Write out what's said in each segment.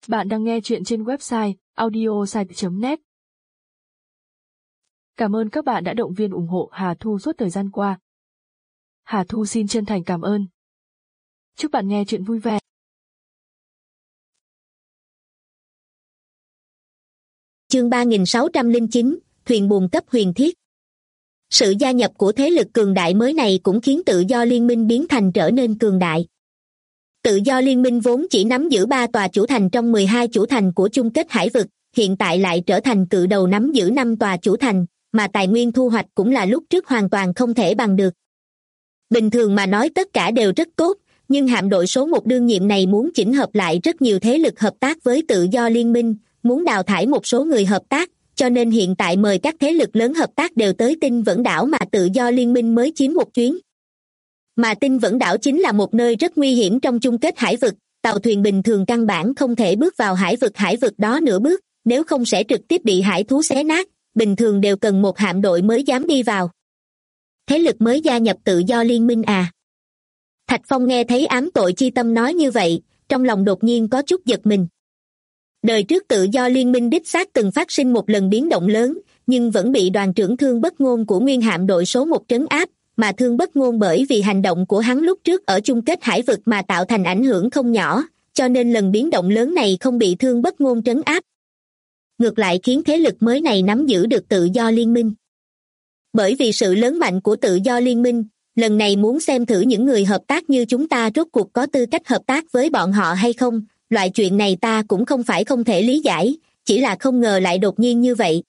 Bạn đang nghe chuyện trên website audiosite.net. Cảm ơn các bạn đã động viên ủng hộ Hà Thu suốt thời gian qua. Hà Thu xin chân thành cảm ơn. Chúc bạn nghe chuyện vui vẻ. Chương 3609, Thuyền buồm cấp huyền thiết. Sự gia nhập của thế lực cường đại mới này cũng khiến tự do liên minh biến thành trở nên cường đại. Tự do liên minh vốn chỉ nắm giữ 3 tòa chủ thành trong 12 chủ thành của chung kết hải vực, hiện tại lại trở thành cự đầu nắm giữ 5 tòa chủ thành, mà tài nguyên thu hoạch cũng là lúc trước hoàn toàn không thể bằng được. Bình thường mà nói tất cả đều rất tốt, nhưng hạm đội số 1 đương nhiệm này muốn chỉnh hợp lại rất nhiều thế lực hợp tác với tự do liên minh, muốn đào thải một số người hợp tác, cho nên hiện tại mời các thế lực lớn hợp tác đều tới Tinh Vẫn Đảo mà tự do liên minh mới chiếm một chuyến. Mà Tinh Vẫn Đảo chính là một nơi rất nguy hiểm trong chung kết hải vực, tàu thuyền bình thường căn bản không thể bước vào hải vực đó nửa bước, nếu không sẽ trực tiếp bị hải thú xé nát, bình thường đều cần một hạm đội mới dám đi vào. Thế lực mới gia nhập tự do liên minh à? Thạch Phong nghe thấy ám tội chi tâm nói như vậy, trong lòng đột nhiên có chút giật mình. Đời trước tự do liên minh đích xác từng phát sinh một lần biến động lớn, nhưng vẫn bị đoàn trưởng Thương Bất Ngôn của nguyên hạm đội số 1 trấn áp, mà Thương Bất Ngôn bởi vì hành động của hắn lúc trước ở chung kết hải vực mà tạo thành ảnh hưởng không nhỏ, cho nên lần biến động lớn này không bị Thương Bất Ngôn trấn áp. Ngược lại khiến thế lực mới này nắm giữ được tự do liên minh. Bởi vì sự lớn mạnh của tự do liên minh, lần này muốn xem thử những người hợp tác như chúng ta rốt cuộc có tư cách hợp tác với bọn họ hay không, loại chuyện này ta cũng không phải không thể lý giải, chỉ là không ngờ lại đột nhiên như vậy.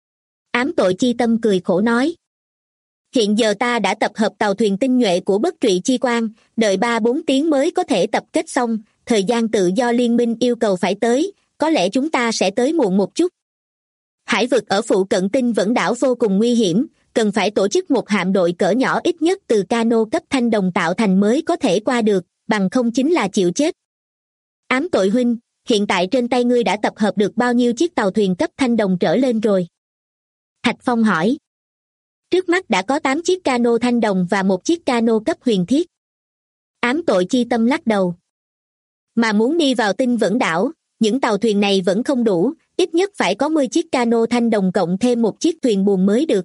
Ám tội chi tâm cười khổ nói. Hiện giờ ta đã tập hợp tàu thuyền tinh nhuệ của Bất Trụy Chi Quang, đợi 3-4 tiếng mới có thể tập kết xong, thời gian tự do liên minh yêu cầu phải tới, có lẽ chúng ta sẽ tới muộn một chút. Hải vực ở phụ cận Tinh Vẫn Đảo vô cùng nguy hiểm, cần phải tổ chức một hạm đội cỡ nhỏ ít nhất từ cano cấp thanh đồng tạo thành mới có thể qua được, bằng không chính là chịu chết. Ám tội huynh, hiện tại trên tay ngươi đã tập hợp được bao nhiêu chiếc tàu thuyền cấp thanh đồng trở lên rồi? Thạch Phong hỏi. Trước mắt đã có 8 chiếc cano thanh đồng và 1 chiếc cano cấp huyền thiết. Ám tội chi tâm lắc đầu. Mà muốn đi vào Tinh Vẫn Đảo, những tàu thuyền này vẫn không đủ, ít nhất phải có 10 chiếc cano thanh đồng cộng thêm 1 chiếc thuyền buồm mới được.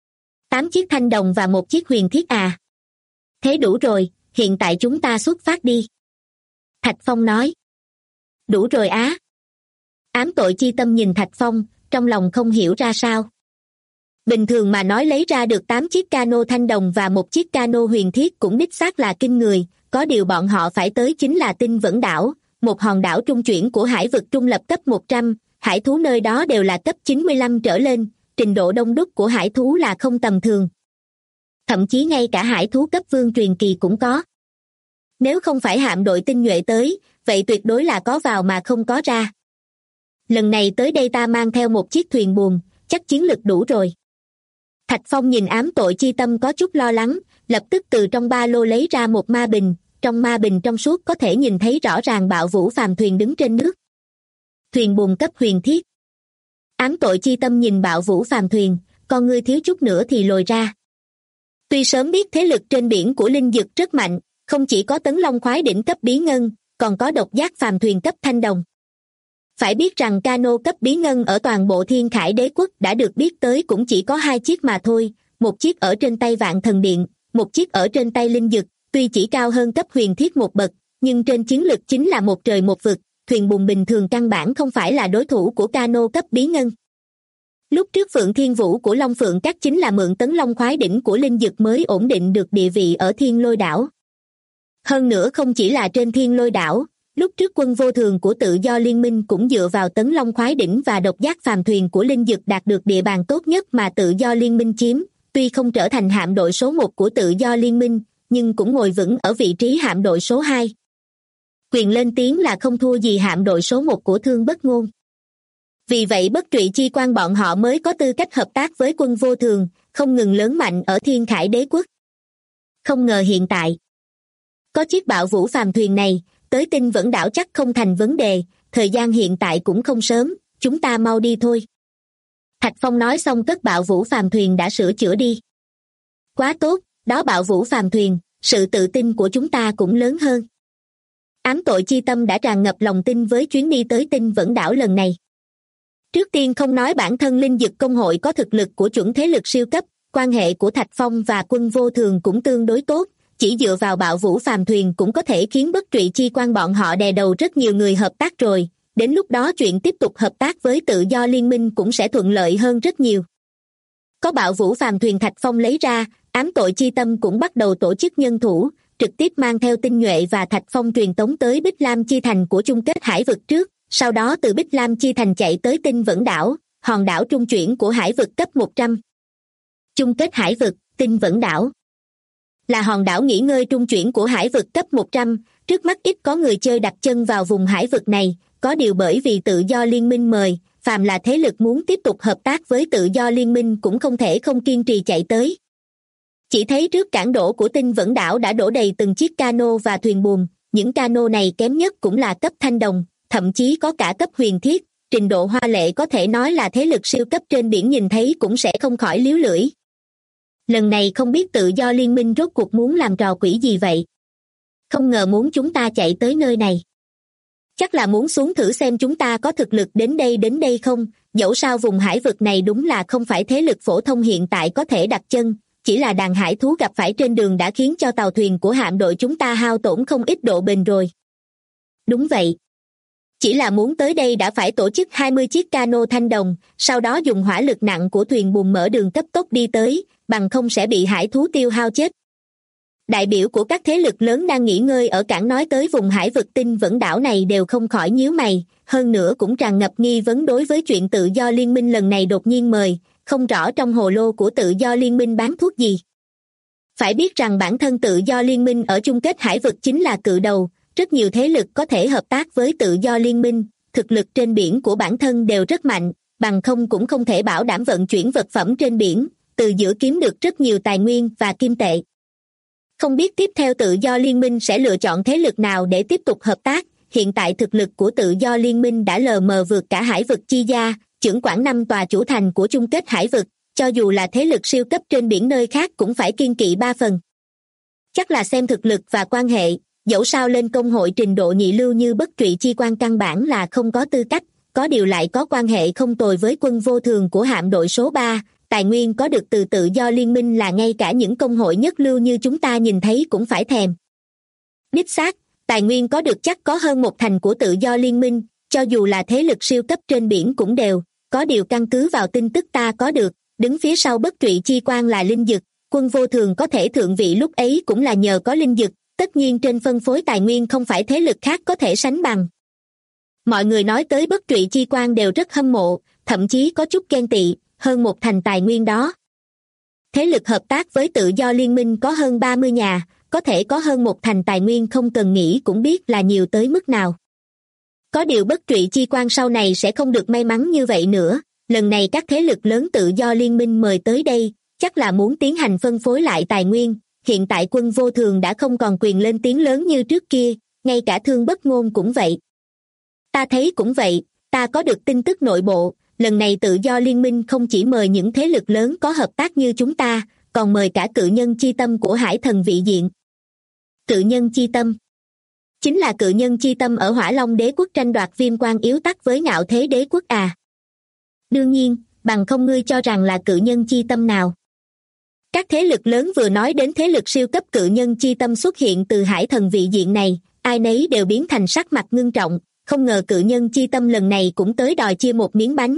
8 chiếc thanh đồng và 1 chiếc huyền thiết à? Thế đủ rồi, hiện tại chúng ta xuất phát đi. Thạch Phong nói. Đủ rồi á. Ám tội chi tâm nhìn Thạch Phong, trong lòng không hiểu ra sao. Bình thường mà nói lấy ra được 8 chiếc cano thanh đồng và 1 chiếc cano huyền thiết cũng đích xác là kinh người, có điều bọn họ phải tới chính là Tinh Vẫn Đảo, một hòn đảo trung chuyển của hải vực trung lập cấp 100, hải thú nơi đó đều là cấp 95 trở lên, trình độ đông đúc của hải thú là không tầm thường. Thậm chí ngay cả hải thú cấp vương truyền kỳ cũng có. Nếu không phải hạm đội tinh nhuệ tới, vậy tuyệt đối là có vào mà không có ra. Lần này tới đây ta mang theo 1 chiếc thuyền buồm, chắc chiến lực đủ rồi. Thạch Phong nhìn ám tội chi tâm có chút lo lắng, lập tức từ trong ba lô lấy ra một ma bình, trong ma bình trong suốt có thể nhìn thấy rõ ràng Bạo Vũ phàm thuyền đứng trên nước. Thuyền buồm cấp huyền thiết. Ám tội chi tâm nhìn Bạo Vũ phàm thuyền, con ngươi thiếu chút nữa thì lồi ra. Tuy sớm biết thế lực trên biển của linh dực rất mạnh, không chỉ có Tấn Long Khoái đỉnh cấp bí ngân, còn có Độc Giác phàm thuyền cấp thanh đồng. Phải biết rằng cano cấp bí ngân ở toàn bộ Thiên Khải Đế quốc đã được biết tới cũng chỉ có 2 chiếc mà thôi, 1 chiếc ở trên tay Vạn Thần Điện, 1 chiếc ở trên tay linh dực, tuy chỉ cao hơn cấp huyền thiết một bậc, nhưng trên chiến lực chính là một trời một vực, thuyền buồm bình thường căn bản không phải là đối thủ của cano cấp bí ngân. Lúc trước Phượng Thiên Vũ của Long Phượng Các chính là mượn Tấn Long Khoái đỉnh của linh dực mới ổn định được địa vị ở Thiên Lôi Đảo. Hơn nữa không chỉ là trên Thiên Lôi Đảo, lúc trước quân vô thường của tự do liên minh cũng dựa vào Tấn Long Khoái đỉnh và Độc Giác phàm thuyền của linh dực đạt được địa bàn tốt nhất mà tự do liên minh chiếm, tuy không trở thành hạm đội số 1 của tự do liên minh, nhưng cũng ngồi vững ở vị trí hạm đội số 2. Quyền lên tiếng là không thua gì hạm đội số 1 của Thương Bất Ngôn. Vì vậy Bất Trụy Chi Quang bọn họ mới có tư cách hợp tác với quân vô thường, không ngừng lớn mạnh ở Thiên Khải Đế quốc. Không ngờ hiện tại có chiếc Bạo Vũ phàm thuyền này, tới Tinh Vẫn Đảo chắc không thành vấn đề, thời gian hiện tại cũng không sớm, chúng ta mau đi thôi. Thạch Phong nói xong cất Bạo Vũ phàm thuyền đã sửa chữa đi. Quá tốt, đó Bạo Vũ phàm thuyền, sự tự tin của chúng ta cũng lớn hơn. Ám tội chi tâm đã tràn ngập lòng tin với chuyến đi tới Tinh Vẫn Đảo lần này. Trước tiên không nói bản thân Linh Dực Công hội có thực lực của chuẩn thế lực siêu cấp, quan hệ của Thạch Phong và Quân Vô Thường cũng tương đối tốt, chỉ dựa vào Bạo Vũ Phàm Thuyền cũng có thể khiến Bất Trụy Chi Quan bọn họ đè đầu rất nhiều người hợp tác rồi, đến lúc đó chuyện tiếp tục hợp tác với Tự Do Liên minh cũng sẽ thuận lợi hơn rất nhiều. Có Bạo Vũ Phàm Thuyền Thạch Phong lấy ra, ám tội chi tâm cũng bắt đầu tổ chức nhân thủ, trực tiếp mang theo Tinh Nhuệ và Thạch Phong truyền tống tới Bích Lam Chi Thành của chung kết hải vực trước, sau đó từ Bích Lam Chi Thành chạy tới Tinh Vẫn Đảo, hòn đảo trung chuyển của hải vực cấp 100. Chung kết hải vực, Tinh Vẫn Đảo là hòn đảo nghỉ ngơi trung chuyển của hải vực cấp 100, trước mắt ít có người chơi đặt chân vào vùng hải vực này, có điều bởi vì Tự Do Liên minh mời, phàm là thế lực muốn tiếp tục hợp tác với Tự Do Liên minh cũng không thể không kiên trì chạy tới. Chỉ thấy trước cảng đổ của Tinh Vẫn Đảo đã đổ đầy từng chiếc cano và thuyền buồm, những cano này kém nhất cũng là cấp thanh đồng, thậm chí có cả cấp huyền thiết, trình độ hoa lệ có thể nói là thế lực siêu cấp trên biển nhìn thấy cũng sẽ không khỏi líu lưỡi. Lần này không biết Tự Do Liên minh rốt cuộc muốn làm trò quỷ gì vậy? Không ngờ muốn chúng ta chạy tới nơi này. Chắc là muốn xuống thử xem chúng ta có thực lực đến đây không, dẫu sao vùng hải vực này đúng là không phải thế lực phổ thông hiện tại có thể đặt chân, chỉ là đàn hải thú gặp phải trên đường đã khiến cho tàu thuyền của hạm đội chúng ta hao tổn không ít độ bền rồi. Đúng vậy. Chỉ là muốn tới đây đã phải tổ chức 20 chiếc cano thanh đồng, sau đó dùng hỏa lực nặng của thuyền buồm mở đường cấp tốc đi tới, bằng không sẽ bị hải thú tiêu hao chết. Đại biểu của các thế lực lớn đang nghỉ ngơi ở cảng nói tới vùng hải vực Tinh Vẫn Đảo này đều không khỏi nhíu mày, hơn nữa cũng tràn ngập nghi vấn đối với chuyện Tự Do Liên minh lần này đột nhiên mời, không rõ trong hồ lô của Tự Do Liên minh bán thuốc gì. Phải biết rằng bản thân Tự Do Liên minh ở chung kết hải vực chính là cự đầu, rất nhiều thế lực có thể hợp tác với Tự Do Liên minh, thực lực trên biển của bản thân đều rất mạnh, bằng không cũng không thể bảo đảm vận chuyển vật phẩm trên biển, từ giữa kiếm được rất nhiều tài nguyên và kim tệ. Không biết tiếp theo Tự Do Liên minh sẽ lựa chọn thế lực nào để tiếp tục hợp tác, hiện tại thực lực của Tự Do Liên minh đã lờ mờ vượt cả hải vực Chi Gia, chưởng quản 5 tòa chủ thành của chung kết hải vực, cho dù là thế lực siêu cấp trên biển nơi khác cũng phải kiêng kỵ 3 phần. Chắc là xem thực lực và quan hệ, dẫu sao lên công hội trình độ nhị lưu như Bất Trụy Chi Quan căn bản là không có tư cách, có điều lại có quan hệ không tồi với Quân Vô Thường của hạm đội số 3, tài nguyên có được từ Tự Do Liên minh là ngay cả những công hội nhất lưu như chúng ta nhìn thấy cũng phải thèm. Đích xác, tài nguyên có được chắc có hơn 1/10 của Tự Do Liên minh, cho dù là thế lực siêu cấp trên biển cũng đều, có điều căn cứ vào tin tức ta có được, đứng phía sau Bất Trụy Chi Quan là Linh Dực, Quân Vô Thường có thể thượng vị lúc ấy cũng là nhờ có Linh Dực, tất nhiên trên phân phối tài nguyên không phải thế lực khác có thể sánh bằng. Mọi người nói tới Bất Trụy Chi Quan đều rất hâm mộ, thậm chí có chút ghen tị, hơn 1/10 tài nguyên đó. Thế lực hợp tác với Tự Do Liên minh có hơn 30 nhà, có thể có hơn 1/10 tài nguyên không cần nghĩ cũng biết là nhiều tới mức nào. Có điều Bất Trụy Chi Quan sau này sẽ không được may mắn như vậy nữa, lần này các thế lực lớn Tự Do Liên minh mời tới đây, chắc là muốn tiến hành phân phối lại tài nguyên, hiện tại Quân Vô Thường đã không còn quyền lên tiếng lớn như trước kia, ngay cả Thương Bất Ngôn cũng vậy. Ta thấy cũng vậy, ta có được tin tức nội bộ, lần này Tự Do Liên minh không chỉ mời những thế lực lớn có hợp tác như chúng ta, còn mời cả cự nhân chi tâm của Hải Thần vị diện. Cự nhân chi tâm chính là cự nhân chi tâm ở Hỏa Long Đế quốc tranh đoạt Viêm Quan Yếu Tắc với Ngạo Thế Đế quốc à? Đương nhiên, bằng không ngươi cho rằng là cự nhân chi tâm nào? Các thế lực lớn vừa nói đến thế lực siêu cấp cự nhân chi tâm xuất hiện từ Hải Thần vị diện này, ai nấy đều biến thành sắc mặt ngưng trọng, không ngờ cự nhân chi tâm lần này cũng tới đòi chia một miếng bánh.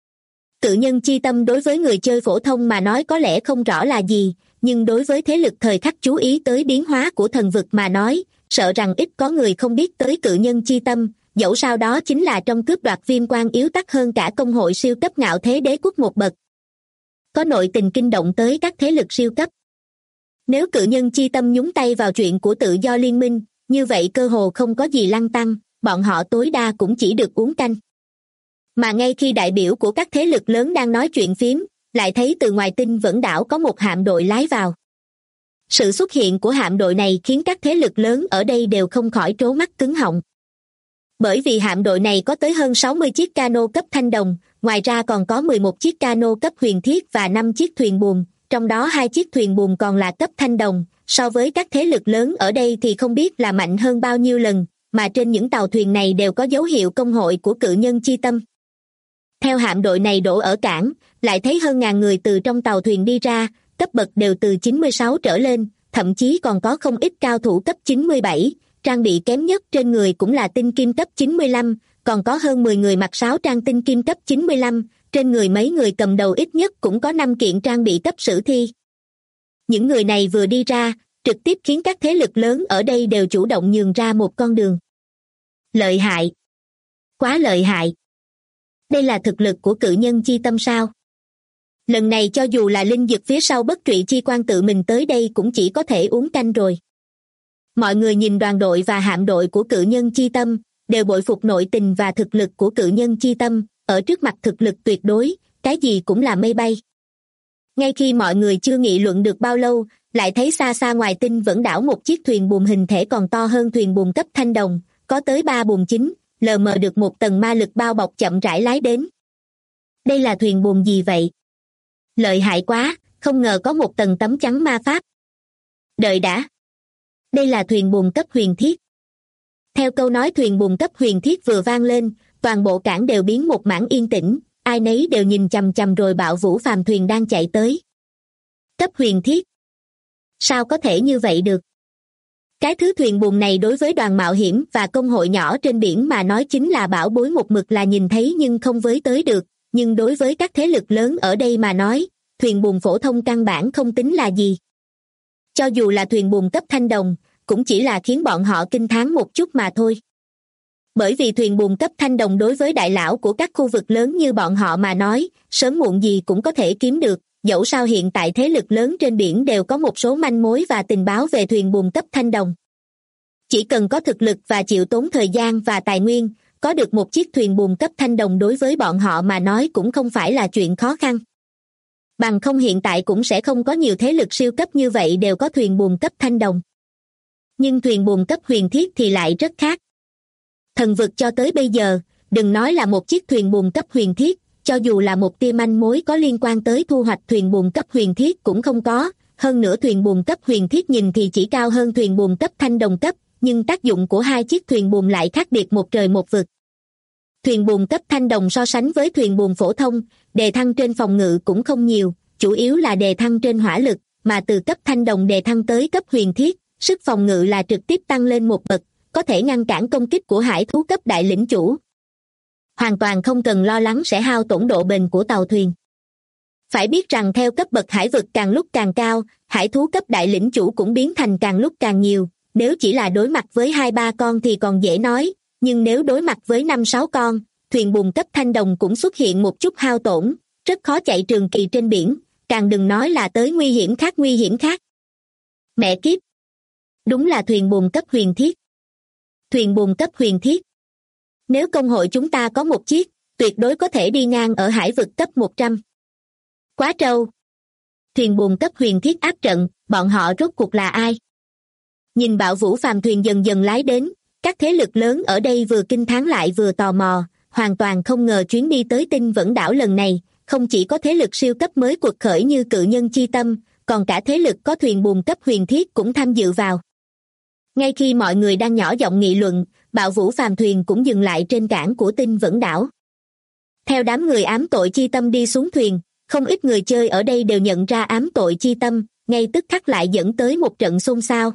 Cự nhân chi tâm đối với người chơi phổ thông mà nói có lẽ không rõ là gì, nhưng đối với thế lực thời khắc chú ý tới biến hóa của thần vực mà nói, sợ rằng ít có người không biết tới cự nhân chi tâm, dẫu sao đó chính là trong cướp đoạt Viêm Quan Yếu Tắc hơn cả công hội siêu cấp Ngạo Thế Đế quốc một bậc. Có nội tình kinh động tới các thế lực siêu cấp. Nếu cự nhân chi tâm nhúng tay vào chuyện của Tự Do Liên minh, như vậy cơ hồ không có gì lăn tăn, bọn họ tối đa cũng chỉ được uống canh. Mà ngay khi đại biểu của các thế lực lớn đang nói chuyện phiếm, lại thấy từ ngoài Tinh Vẫn Đảo có một hạm đội lái vào. Sự xuất hiện của hạm đội này khiến các thế lực lớn ở đây đều không khỏi trố mắt cứng họng. Bởi vì hạm đội này có tới hơn 60 chiếc cano cấp thanh đồng, ngoài ra còn có 11 chiếc cano cấp huyền thiết và 5 chiếc thuyền buồm, trong đó 2 chiếc thuyền buồm còn là cấp thanh đồng, so với các thế lực lớn ở đây thì không biết là mạnh hơn bao nhiêu lần, mà trên những tàu thuyền này đều có dấu hiệu công hội của cự nhân chi tâm. Theo hạm đội này đổ ở cảng, lại thấy hơn ngàn người từ trong tàu thuyền đi ra, cấp bậc đều từ 96 trở lên, thậm chí còn có không ít cao thủ cấp 97, trang bị kém nhất trên người cũng là tinh kim cấp 95, còn có hơn 10 người mặc 6 trang tinh kim cấp 95, trên người mấy người cầm đầu ít nhất cũng có 5 kiện trang bị cấp sử thi. Những người này vừa đi ra, trực tiếp khiến các thế lực lớn ở đây đều chủ động nhường ra một con đường. Lợi hại! Quá lợi hại! Đây là thực lực của cự nhân chi tâm sao? Lần này cho dù là linh dực phía sau bất trụy chi quan tự mình tới đây cũng chỉ có thể uống canh rồi. Mọi người nhìn đoàn đội và hạm đội của cự nhân chi tâm, đều bội phục nội tình và thực lực của cự nhân chi tâm, ở trước mặt thực lực tuyệt đối, cái gì cũng là mây bay. Ngay khi mọi người chưa nghị luận được bao lâu, lại thấy xa xa ngoài tinh vẫn đảo một chiếc thuyền buồm hình thể còn to hơn thuyền buồm cấp thanh đồng, có tới 3 buồm chính, lờ mờ được một tầng ma lực bao bọc chậm rãi lái đến. Đây là thuyền buồm gì vậy? Lợi hại quá, không ngờ có một tầng tấm chắn ma pháp. Đợi đã. Đây là thuyền buồm cấp huyền thiết. Theo câu nói thuyền buồm cấp huyền thiết vừa vang lên, toàn bộ cảng đều biến một mảng yên tĩnh, ai nấy đều nhìn chằm chằm rồi Bạo Vũ phàm thuyền đang chạy tới. Cấp huyền thiết? Sao có thể như vậy được? Cái thứ thuyền buồm này đối với đoàn mạo hiểm và công hội nhỏ trên biển mà nói chính là bảo bối, một mực là nhìn thấy nhưng không với tới được, nhưng đối với các thế lực lớn ở đây mà nói, thuyền buồm phổ thông căn bản không tính là gì. Cho dù là thuyền buồm cấp thanh đồng, cũng chỉ là khiến bọn họ kinh thán một chút mà thôi. Bởi vì thuyền buồm cấp thanh đồng đối với đại lão của các khu vực lớn như bọn họ mà nói, sớm muộn gì cũng có thể kiếm được, dẫu sao hiện tại thế lực lớn trên biển đều có một số manh mối và tình báo về thuyền buồm cấp thanh đồng. Chỉ cần có thực lực và chịu tốn thời gian và tài nguyên, có được một chiếc thuyền buồm cấp thanh đồng đối với bọn họ mà nói cũng không phải là chuyện khó khăn. Bằng không hiện tại cũng sẽ không có nhiều thế lực siêu cấp như vậy đều có thuyền buồm cấp thanh đồng. Nhưng thuyền buồm cấp huyền thiết thì lại rất khác. Thần vực cho tới bây giờ, đừng nói là một chiếc thuyền buồm cấp huyền thiết, cho dù là một tia manh mối có liên quan tới thu hoạch thuyền buồm cấp huyền thiết cũng không có, hơn nữa thuyền buồm cấp huyền thiết nhìn thì chỉ cao hơn thuyền buồm cấp thanh đồng cấp, nhưng tác dụng của hai chiếc thuyền buồm lại khác biệt một trời một vực. Thuyền buồm cấp thanh đồng so sánh với thuyền buồm phổ thông, đề thăng trên phòng ngự cũng không nhiều, chủ yếu là đề thăng trên hỏa lực, mà từ cấp thanh đồng đề thăng tới cấp huyền thiết, sức phòng ngự là trực tiếp tăng lên một bậc, có thể ngăn cản công kích của hải thú cấp đại lĩnh chủ. Hoàn toàn không cần lo lắng sẽ hao tổn độ bền của tàu thuyền. Phải biết rằng theo cấp bậc hải vực càng lúc càng cao, hải thú cấp đại lĩnh chủ cũng biến thành càng lúc càng nhiều, nếu chỉ là đối mặt với 2-3 con thì còn dễ nói, nhưng nếu đối mặt với 5-6 con, thuyền buồm cấp thanh đồng cũng xuất hiện một chút hao tổn, rất khó chạy trường kỳ trên biển, càng đừng nói là tới nguy hiểm khác nguy hiểm khác. Mẹ kiếp! Đúng là thuyền buồm cấp huyền thiết. Thuyền buồm cấp huyền thiết. Nếu công hội chúng ta có một chiếc, tuyệt đối có thể đi ngang ở hải vực cấp 100. Quá trâu! Thuyền buồm cấp huyền thiết áp trận, bọn họ rốt cuộc là ai? Nhìn Bạo Vũ phàm thuyền dần dần lái đến, các thế lực lớn ở đây vừa kinh thán lại vừa tò mò, hoàn toàn không ngờ chuyến đi tới tinh vẫn đảo lần này, không chỉ có thế lực siêu cấp mới quật khởi như cự nhân chi tâm, còn cả thế lực có thuyền buồm cấp huyền thiết cũng tham dự vào. Ngay khi mọi người đang nhỏ giọng nghị luận, Bạo Vũ phàm thuyền cũng dừng lại trên cảng của tinh vẫn đảo. Theo đám người ám tội chi tâm đi xuống thuyền, không ít người chơi ở đây đều nhận ra ám tội chi tâm, ngay tức khắc lại dẫn tới một trận xôn xao.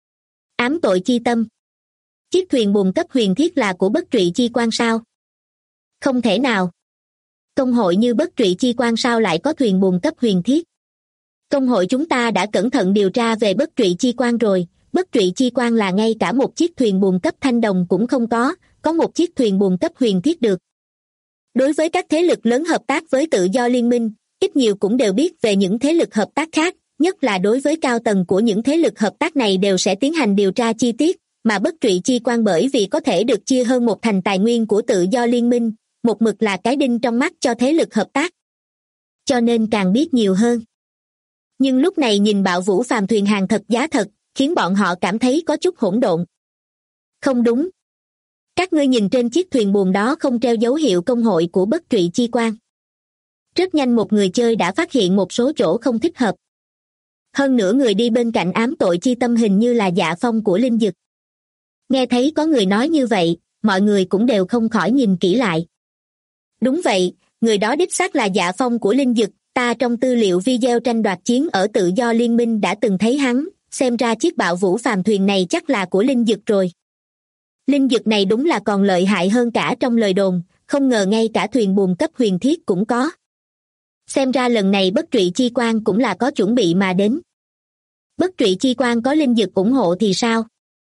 Ám tội chi tâm. Chiếc thuyền buồm cấp huyền thiết là của bất trụy chi quan sao? Không thể nào. Công hội như bất trụy chi quan sao lại có thuyền buồm cấp huyền thiết? Công hội chúng ta đã cẩn thận điều tra về bất trụy chi quan rồi, bất trụy chi quan là ngay cả một chiếc thuyền buồm cấp thanh đồng cũng không có một chiếc thuyền buồm cấp huyền thiết được. Đối với các thế lực lớn hợp tác với tự do liên minh, ít nhiều cũng đều biết về những thế lực hợp tác khác, nhất là đối với cao tầng của những thế lực hợp tác này đều sẽ tiến hành điều tra chi tiết, mà bất trụy chi quan bởi vì có thể được chia hơn một thành tài nguyên của tự do liên minh, một mực là cái đinh trong mắt cho thế lực hợp tác. Cho nên càng biết nhiều hơn. Nhưng lúc này nhìn Bạo Vũ phàm thuyền hàng thật giá thật, khiến bọn họ cảm thấy có chút hỗn độn. Không đúng. Các ngươi nhìn trên chiếc thuyền buồm đó không treo dấu hiệu công hội của bất trụy chi quan. Rất nhanh một người chơi đã phát hiện một số chỗ không thích hợp. Hơn nữa người đi bên cạnh ám tội chi tâm hình như là Dạ Phong của Linh Dực. Nghe thấy có người nói như vậy, mọi người cũng đều không khỏi nhìn kỹ lại. Đúng vậy, người đó đích xác là Dạ Phong của Linh Dực, ta trong tư liệu video tranh đoạt chiến ở Tự Do Liên Minh đã từng thấy hắn, xem ra chiếc bạo vũ phàm thuyền này chắc là của Linh Dực rồi. Linh Dực này đúng là còn lợi hại hơn cả trong lời đồn, không ngờ ngay cả thuyền buồm cấp huyền thiết cũng có. Xem ra lần này Bất Trụy Chi Quang cũng là có chuẩn bị mà đến. Bất Trụy Chi Quang có Linh Dực ủng hộ thì sao?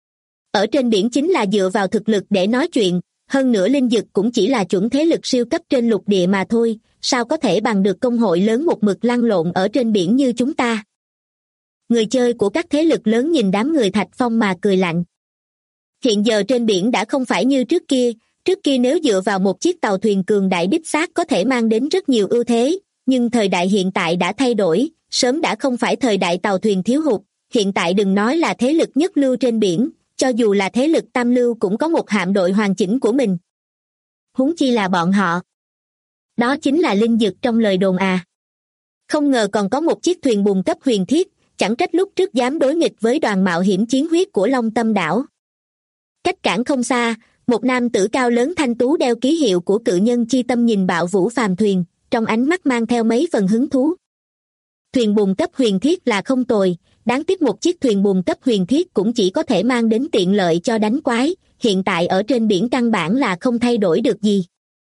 Ở trên biển chính là dựa vào thực lực để nói chuyện, hơn nữa Linh Dực cũng chỉ là chuẩn thế lực siêu cấp trên lục địa mà thôi, sao có thể bằng được công hội lớn một mực lăn lộn ở trên biển như chúng ta. Người chơi của các thế lực lớn nhìn đám người Thạch Phong mà cười lạnh. Hiện giờ trên biển đã không phải như trước kia nếu dựa vào một chiếc tàu thuyền cường đại đích xác có thể mang đến rất nhiều ưu thế, nhưng thời đại hiện tại đã thay đổi, sớm đã không phải thời đại tàu thuyền thiếu hụt, hiện tại đừng nói là thế lực nhất lưu trên biển, cho dù là thế lực tam lưu cũng có một hạm đội hoàn chỉnh của mình. Huống chi là bọn họ. Đó chính là Linh Dực trong lời đồn à. Không ngờ còn có một chiếc thuyền buồm cấp huyền thiết, chẳng trách lúc trước dám đối nghịch với đoàn mạo hiểm chiến huyết của Long Tâm đảo. Cách cảng không xa, một nam tử cao lớn thanh tú đeo ký hiệu của cự nhân chi tâm nhìn bạo vũ phàm thuyền, trong ánh mắt mang theo mấy phần hứng thú. Thuyền buồm cấp huyền thiết là không tồi, đáng tiếc một chiếc thuyền buồm cấp huyền thiết cũng chỉ có thể mang đến tiện lợi cho đánh quái, hiện tại ở trên biển căn bản là không thay đổi được gì.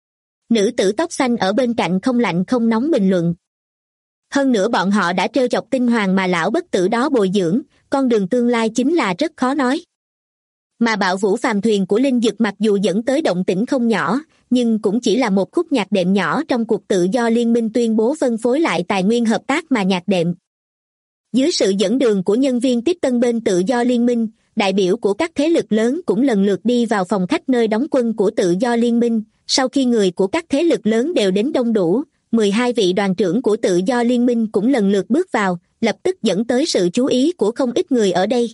Nữ tử tóc xanh ở bên cạnh không lạnh không nóng bình luận. Hơn nữa bọn họ đã trêu chọc tinh hoàng mà lão bất tử đó bồi dưỡng, con đường tương lai chính là rất khó nói. Mà bạo vũ phàm thuyền của Linh Dực mặc dù dẫn tới động tĩnh không nhỏ, nhưng cũng chỉ là một khúc nhạc đệm nhỏ trong cuộc tự do liên minh tuyên bố phân phối lại tài nguyên hợp tác mà nhạc đệm. Dưới sự dẫn đường của nhân viên tiếp tân bên tự do liên minh, đại biểu của các thế lực lớn cũng lần lượt đi vào phòng khách nơi đóng quân của tự do liên minh. Sau khi người của các thế lực lớn đều đến đông đủ, 12 vị đoàn trưởng của tự do liên minh cũng lần lượt bước vào, lập tức dẫn tới sự chú ý của không ít người ở đây.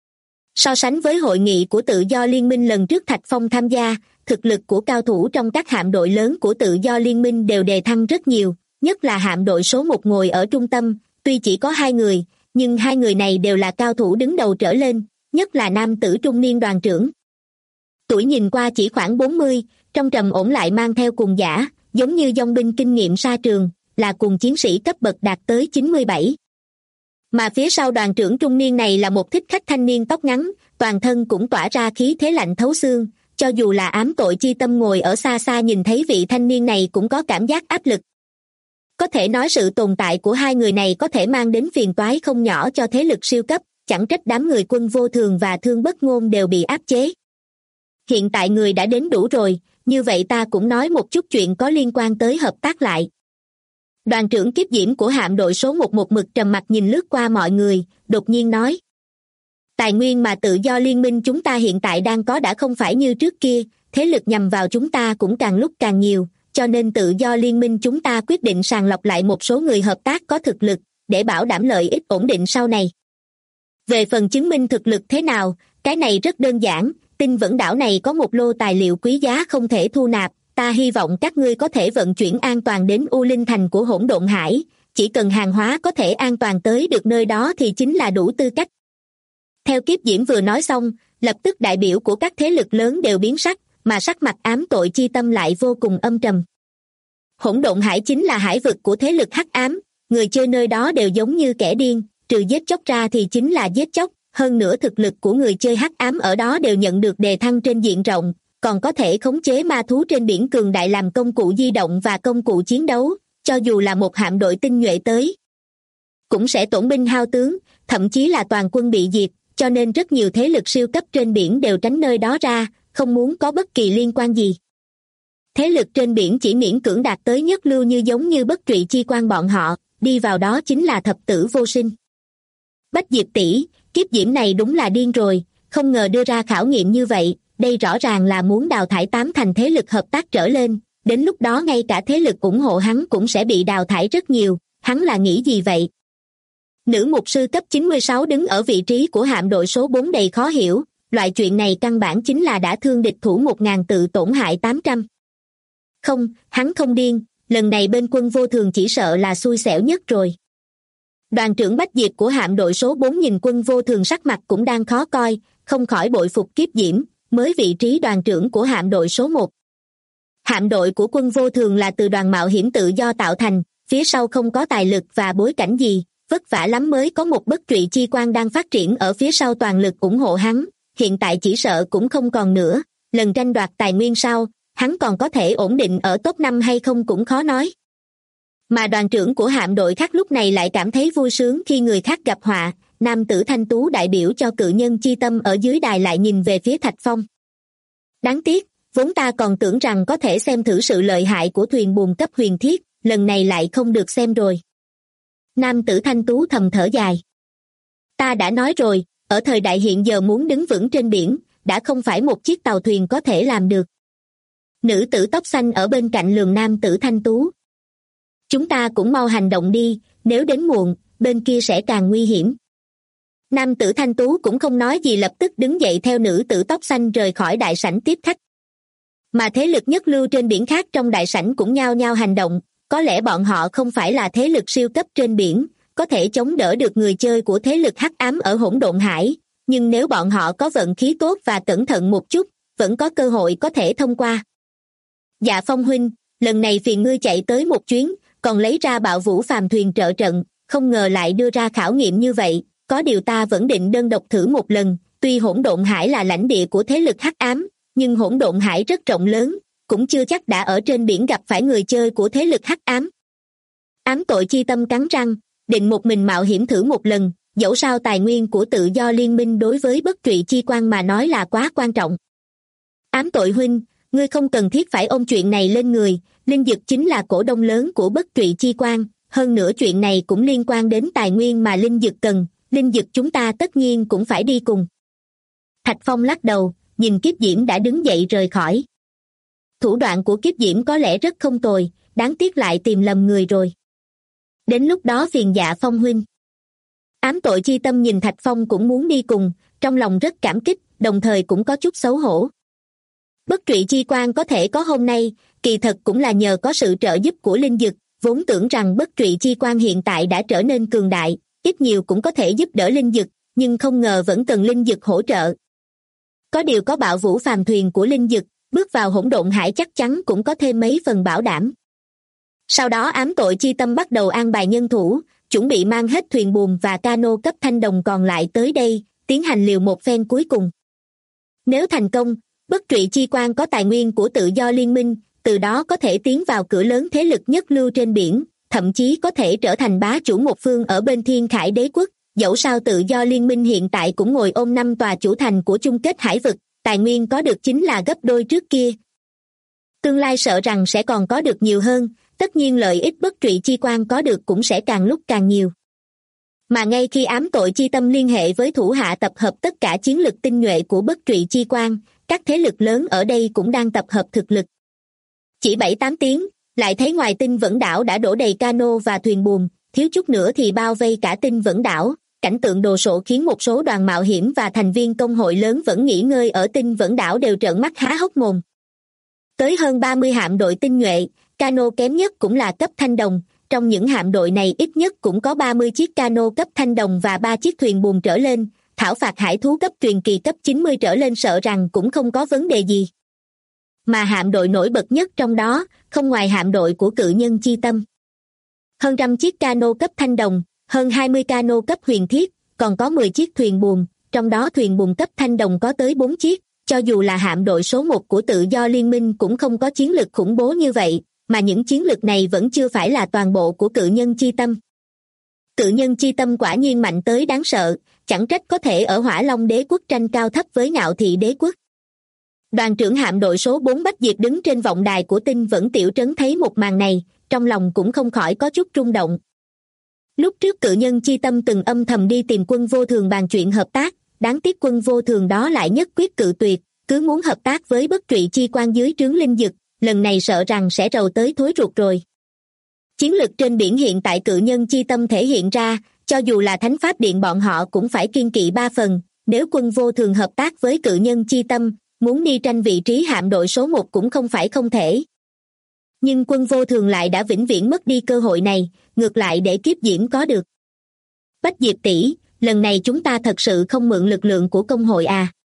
So sánh với hội nghị của tự do liên minh lần trước Thạch Phong tham gia, thực lực của cao thủ trong các hạm đội lớn của tự do liên minh đều đề thăng rất nhiều, nhất là hạm đội số 1 ngồi ở trung tâm, tuy chỉ có 2 người, nhưng 2 người này đều là cao thủ đứng đầu trở lên, nhất là nam tử trung niên đoàn trưởng. Tuổi nhìn qua chỉ khoảng 40, trong trầm ổn lại mang theo cuồng dã, giống như dòng binh kinh nghiệm sa trường, là cuồng chiến sĩ cấp bậc đạt tới 97. Mà phía sau đoàn trưởng trung niên này là một thích khách thanh niên tóc ngắn, toàn thân cũng tỏa ra khí thế lạnh thấu xương, cho dù là ám tội chi tâm ngồi ở xa xa nhìn thấy vị thanh niên này cũng có cảm giác áp lực. Có thể nói sự tồn tại của 2 người này có thể mang đến phiền toái không nhỏ cho thế lực siêu cấp, chẳng trách đám người Quân Vô Thường và Thương Bất Ngôn đều bị áp chế. Hiện tại người đã đến đủ rồi, như vậy ta cũng nói một chút chuyện có liên quan tới hợp tác lại. Đoàn trưởng Kiếp Diễm của hạm đội số 1 một mực trầm mặc nhìn lướt qua mọi người, đột nhiên nói. Tài nguyên mà tự do liên minh chúng ta hiện tại đang có đã không phải như trước kia, thế lực nhằm vào chúng ta cũng càng lúc càng nhiều, cho nên tự do liên minh chúng ta quyết định sàng lọc lại một số người hợp tác có thực lực, để bảo đảm lợi ích ổn định sau này. Về phần chứng minh thực lực thế nào, cái này rất đơn giản, Tinh Vẫn đảo này có một lô tài liệu quý giá không thể thu nạp, ta hy vọng các ngươi có thể vận chuyển an toàn đến U Linh Thành của Hỗn Độn Hải, chỉ cần hàng hóa có thể an toàn tới được nơi đó thì chính là đủ tư cách. Theo Kiếp Diễm vừa nói xong, lập tức đại biểu của các thế lực lớn đều biến sắc, mà sắc mặt ám tội chi tâm lại vô cùng âm trầm. Hỗn Độn Hải chính là hải vực của thế lực hắc ám, người chơi nơi đó đều giống như kẻ điên, trừ giết chóc ra thì chính là giết chóc, hơn nữa thực lực của người chơi hắc ám ở đó đều nhận được đề thăng trên diện rộng, còn có thể khống chế ma thú trên biển cường đại làm công cụ di động và công cụ chiến đấu, cho dù là một hạm đội tinh nhuệ tới cũng sẽ tổn binh hao tướng, thậm chí là toàn quân bị diệt, cho nên rất nhiều thế lực siêu cấp trên biển đều tránh nơi đó ra, không muốn có bất kỳ liên quan gì. Thế lực trên biển chỉ miễn cưỡng đạt tới nhất lưu như giống như Bất Trụy Chi Quang bọn họ, đi vào đó chính là thập tử vô sinh. Bách Diệp tỷ, Kiếp Diễm này đúng là điên rồi, không ngờ đưa ra khảo nghiệm như vậy, đây rõ ràng là muốn đào thải 8 thành thế lực hợp tác trở lên, đến lúc đó ngay cả thế lực ủng hộ hắn cũng sẽ bị đào thải rất nhiều, hắn là nghĩ gì vậy? Nữ mục sư cấp 96 đứng ở vị trí của hạm đội số 4 đầy khó hiểu, loại chuyện này căn bản chính là đã thương địch thủ 1000 tự tổn hại 800. Không, hắn không điên, lần này bên Quân Vô Thường chỉ sợ là xui xẻo nhất rồi. Đoàn trưởng Bách Diệp của hạm đội số 4 nhìn Quân Vô Thường sắc mặt cũng đang khó coi, không khỏi bội phục Kiếp Diễm, mới vị trí đoàn trưởng của hạm đội số 1. Hạm đội của Quân Vô Thường là từ đoàn mạo hiểm tự do tạo thành, phía sau không có tài lực và bối cảnh gì, vất vả lắm mới có một bất trụy chi quan đang phát triển ở phía sau toàn lực ủng hộ hắn, hiện tại chỉ sợ cũng không còn nữa, lần tranh đoạt tài nguyên sau, hắn còn có thể ổn định ở top 5 hay không cũng khó nói. Mà đoàn trưởng của hạm đội khác lúc này lại cảm thấy vui sướng khi người khác gặp họa, nam tử thanh tú đại biểu cho cự nhân chi tâm ở dưới đài lại nhìn về phía Thạch Phong. Đáng tiếc, vốn ta còn tưởng rằng có thể xem thử sự lợi hại của thuyền buồm cấp huyền thiết, lần này lại không được xem rồi. Nam tử thanh tú thầm thở dài. Ta đã nói rồi, ở thời đại hiện giờ muốn đứng vững trên biển, đã không phải một chiếc tàu thuyền có thể làm được. Nữ tử tóc xanh ở bên cạnh lườm nam tử thanh tú. Chúng ta cũng mau hành động đi, nếu đến muộn, bên kia sẽ càng nguy hiểm. Nam tử thanh tú cũng không nói gì lập tức đứng dậy theo nữ tử tóc xanh rời khỏi đại sảnh tiếp khách. Mà thế lực nhất lưu trên biển khác trong đại sảnh cũng nhao nhao hành động, có lẽ bọn họ không phải là thế lực siêu cấp trên biển, có thể chống đỡ được người chơi của thế lực hắc ám ở hỗn độn hải, nhưng nếu bọn họ có vận khí tốt và cẩn thận một chút, vẫn có cơ hội có thể thông qua. Dạ Phong huynh, lần này phiền ngươi chạy tới một chuyến, còn lấy ra bạo vũ phàm thuyền trợ trận, không ngờ lại đưa ra khảo nghiệm như vậy, có điều ta vẫn định đơn độc thử một lần, tuy hỗn độn hải là lãnh địa của thế lực hắc ám, nhưng hỗn độn hải rất rộng lớn, cũng chưa chắc đã ở trên biển gặp phải người chơi của thế lực hắc ám. Ám tội chi tâm cắn răng, định một mình mạo hiểm thử một lần, dẫu sao tài nguyên của tự do liên minh đối với bất trụy chi quan mà nói là quá quan trọng. Ám tội huynh, ngươi không cần thiết phải ôm chuyện này lên người, Linh Dực chính là cổ đông lớn của bất trụy chi quan, hơn nữa chuyện này cũng liên quan đến tài nguyên mà Linh Dực cần, Linh Dực chúng ta tất nhiên cũng phải đi cùng. Thạch Phong lắc đầu, nhìn Kiếp Diễm đã đứng dậy rời khỏi. Thủ đoạn của Kiếp Diễm có lẽ rất không tồi, đáng tiếc lại tìm lầm người rồi. Đến lúc đó phiền Dạ Phong huynh. Ám tội chi tâm nhìn Thạch Phong cũng muốn đi cùng, trong lòng rất cảm kích, đồng thời cũng có chút xấu hổ. Bất trụy chi quan có thể có hôm nay, kỳ thật cũng là nhờ có sự trợ giúp của Linh Dực, vốn tưởng rằng bất trụy chi quan hiện tại đã trở nên cường đại, ít nhiều cũng có thể giúp đỡ Linh Dực, nhưng không ngờ vẫn cần Linh Dực hỗ trợ. Có điều có bạo vũ phàm thuyền của Linh Dực, bước vào hỗn độn hải chắc chắn cũng có thêm mấy phần bảo đảm. Sau đó ám tội chi tâm bắt đầu an bài nhân thủ, chuẩn bị mang hết thuyền buồm và cano cấp thanh đồng còn lại tới đây, tiến hành liều một phen cuối cùng. Nếu thành công, bất trụy chi quan có tài nguyên của tự do liên minh, từ đó có thể tiến vào cửa lớn thế lực nhất lưu trên biển, thậm chí có thể trở thành bá chủ một phương ở bên Thiên Khải Đế quốc. Dẫu sao tự do liên minh hiện tại cũng ngồi ôm 5 tòa chủ thành của chung kết hải vực, tài nguyên có được chính là gấp đôi trước kia. Tương lai sợ rằng sẽ còn có được nhiều hơn, tất nhiên lợi ích bất trụy chi quan có được cũng sẽ càng lúc càng nhiều. Mà ngay khi ám tội chi tâm liên hệ với thủ hạ tập hợp tất cả chiến lực tinh nhuệ của bất trụy chi quan, các thế lực lớn ở đây cũng đang tập hợp thực lực. Chỉ 7-8 tiếng, lại thấy ngoài Tinh Vẫn đảo đã đổ đầy cano và thuyền buồm, thiếu chút nữa thì bao vây cả Tinh Vẫn đảo. Cảnh tượng đồ sộ khiến một số đoàn mạo hiểm và thành viên công hội lớn vẫn nghỉ ngơi ở Tinh Vẫn đảo đều trợn mắt há hốc mồm. Tới hơn 30 hạm đội tinh nhuệ, cano kém nhất cũng là cấp thanh đồng, trong những hạm đội này ít nhất cũng có 30 chiếc cano cấp thanh đồng và 3 chiếc thuyền buồm trở lên, thảo phạt hải thú cấp truyền kỳ cấp 90 trở lên sợ rằng cũng không có vấn đề gì. Mà hạm đội nổi bật nhất trong đó, không ngoài hạm đội của cự nhân chi tâm. Hơn 100 chiếc cano cấp thanh đồng, hơn 20 cano cấp huyền thiết, còn có 10 chiếc thuyền buồm, trong đó thuyền buồm cấp thanh đồng có tới 4 chiếc, cho dù là hạm đội số 1 của tự do liên minh cũng không có chiến lực khủng bố như vậy, mà những chiến lực này vẫn chưa phải là toàn bộ của cự nhân chi tâm. Cự nhân chi tâm quả nhiên mạnh tới đáng sợ, chẳng trách có thể ở Hỏa Long đế quốc tranh cao thấp với Ngạo Thị đế quốc. Đoàn trưởng hạm đội số 4 Bách Diệp đứng trên vọng đài của Tinh Vẫn tiểu trấn thấy một màn này, trong lòng cũng không khỏi có chút rung động. Lúc trước cự nhân chi tâm từng âm thầm đi tìm Quân Vô Thường bàn chuyện hợp tác, đáng tiếc Quân Vô Thường đó lại nhất quyết cự tuyệt, cứ muốn hợp tác với bất trụy chi quan dưới trướng Linh Dực, lần này sợ rằng sẽ rầu tới thối ruột rồi. Chiến lực trên biển hiện tại cự nhân chi tâm thể hiện ra, cho dù là Thánh Pháp Điện bọn họ cũng phải kiêng kỵ 3 phần, nếu Quân Vô Thường hợp tác với cự nhân chi tâm, muốn đi tranh vị trí hạm đội số 1 cũng không phải không thể. Nhưng Quân Vô Thường lại đã vĩnh viễn mất đi cơ hội này, ngược lại để Kiếp Diễm có được. Bách Diệp tỷ, lần này chúng ta thật sự không mượn lực lượng của công hội à?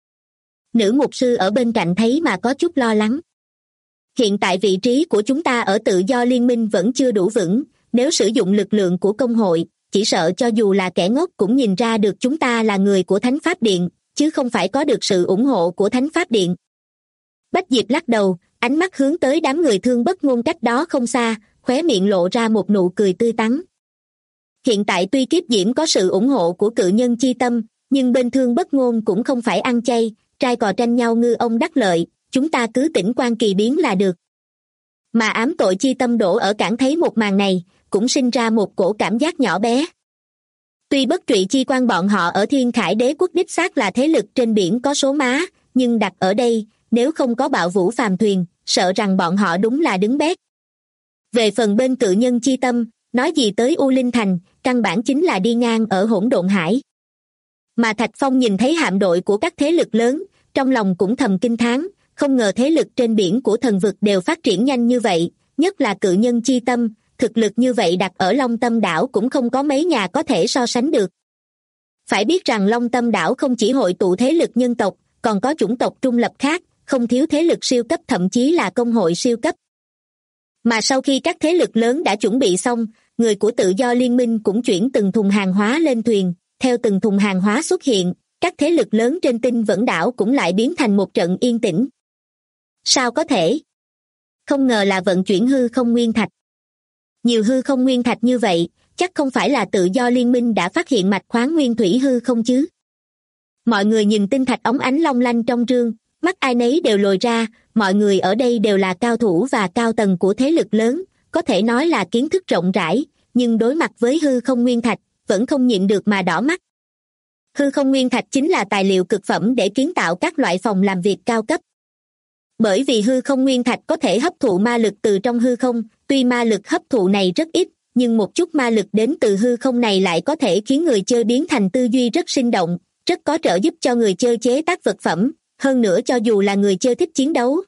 Nữ mục sư ở bên cạnh thấy mà có chút lo lắng. Hiện tại vị trí của chúng ta ở tự do liên minh vẫn chưa đủ vững, nếu sử dụng lực lượng của công hội, chỉ sợ cho dù là kẻ ngốc cũng nhìn ra được chúng ta là người của Thánh Pháp Điện, chứ không phải có được sự ủng hộ của Thánh Pháp Điện. Bách Diệp lắc đầu, ánh mắt hướng tới đám người Thương Bất Ngôn cách đó không xa, khóe miệng lộ ra một nụ cười tươi tắn. Hiện tại tuy Kiếp Diễm có sự ủng hộ của cự nhân chi tâm, nhưng bên Thương Bất Ngôn cũng không phải ăn chay, trai cò tranh nhau ngư ông đắc lợi, chúng ta cứ tĩnh quan kỳ biến là được. Mà ám tội chi tâm đổ ở cảng thấy một màn này, cũng sinh ra một cổ cảm giác nhỏ bé. Tuy bất trụy chi quan bọn họ ở Thiên Khải Đế quốc đích xác là thế lực trên biển có số má, nhưng đặt ở đây, nếu không có bạo vũ phàm thuyền, sợ rằng bọn họ đúng là đứng bét. Về phần bên cự nhân chi tâm, nói gì tới U Linh Thành, căn bản chính là đi ngang ở hỗn độn hải. Mà Thạch Phong nhìn thấy hạm đội của các thế lực lớn, trong lòng cũng thầm kinh thán, không ngờ thế lực trên biển của thần vực đều phát triển nhanh như vậy, nhất là cự nhân chi tâm, thực lực như vậy đặt ở Long Tâm đảo cũng không có mấy nhà có thể so sánh được. Phải biết rằng Long Tâm đảo không chỉ hội tụ thế lực nhân tộc, còn có chủng tộc trung lập khác, không thiếu thế lực siêu cấp thậm chí là công hội siêu cấp. Mà sau khi các thế lực lớn đã chuẩn bị xong, người của tự do liên minh cũng chuyển từng thùng hàng hóa lên thuyền, theo từng thùng hàng hóa xuất hiện, các thế lực lớn trên tinh vẫn đảo cũng lại biến thành một trận yên tĩnh. Sao có thể? Không ngờ là vận chuyển hư không nguyên thạch. Nhiều hư không nguyên thạch như vậy, chắc không phải là tự do liên minh đã phát hiện mạch khoáng nguyên thủy hư không chứ? Mọi người nhìn tinh thạch óng ánh long lanh trong rương, mắt ai nấy đều lồi ra, mọi người ở đây đều là cao thủ và cao tầng của thế lực lớn, có thể nói là kiến thức rộng rãi, nhưng đối mặt với hư không nguyên thạch, vẫn không nhịn được mà đỏ mắt. Hư không nguyên thạch chính là tài liệu cực phẩm để kiến tạo các loại phòng làm việc cao cấp. Bởi vì hư không nguyên thạch có thể hấp thụ ma lực từ trong hư không, tuy ma lực hấp thụ này rất ít, nhưng một chút ma lực đến từ hư không này lại có thể khiến người chơi biến thành tư duy rất sinh động, rất có trợ giúp cho người chơi chế tác vật phẩm, hơn nữa cho dù là người chơi thích chiến đấu.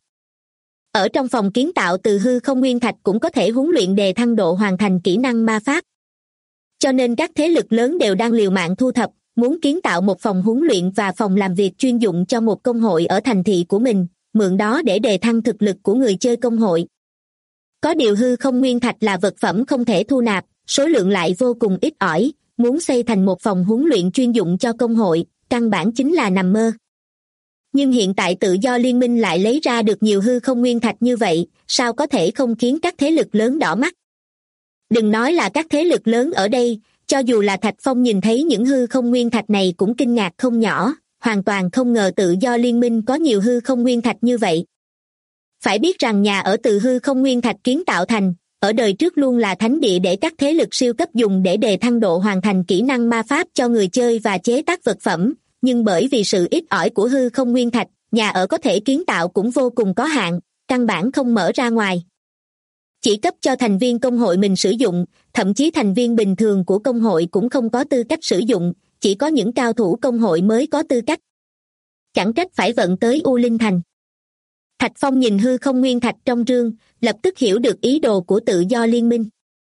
Ở trong phòng kiến tạo từ hư không nguyên thạch cũng có thể huấn luyện đề thăng độ hoàn thành kỹ năng ma pháp. Cho nên các thế lực lớn đều đang liều mạng thu thập, muốn kiến tạo một phòng huấn luyện và phòng làm việc chuyên dụng cho một công hội ở thành thị của mình, mượn đó để đề thăng thực lực của người chơi công hội. Có điều hư không nguyên thạch là vật phẩm không thể thu nạp, số lượng lại vô cùng ít ỏi, muốn xây thành một phòng huấn luyện chuyên dụng cho công hội, căn bản chính là nằm mơ. Nhưng hiện tại tự do liên minh lại lấy ra được nhiều hư không nguyên thạch như vậy, sao có thể không khiến các thế lực lớn đỏ mắt? Đừng nói là các thế lực lớn ở đây, cho dù là Thạch Phong nhìn thấy những hư không nguyên thạch này cũng kinh ngạc không nhỏ, hoàn toàn không ngờ tự do liên minh có nhiều hư không nguyên thạch như vậy. Phải biết rằng nhà ở từ hư không nguyên thạch kiến tạo thành, ở đời trước luôn là thánh địa để các thế lực siêu cấp dùng để đề thăng độ hoàn thành kỹ năng ma pháp cho người chơi và chế tác vật phẩm, nhưng bởi vì sự ít ỏi của hư không nguyên thạch, nhà ở có thể kiến tạo cũng vô cùng có hạn, căn bản không mở ra ngoài. Chỉ cấp cho thành viên công hội mình sử dụng, thậm chí thành viên bình thường của công hội cũng không có tư cách sử dụng, chỉ có những cao thủ công hội mới có tư cách. Chẳng trách phải vận tới U Linh Thành. Thạch Phong nhìn hư không nguyên thạch trong rương, lập tức hiểu được ý đồ của tự do liên minh.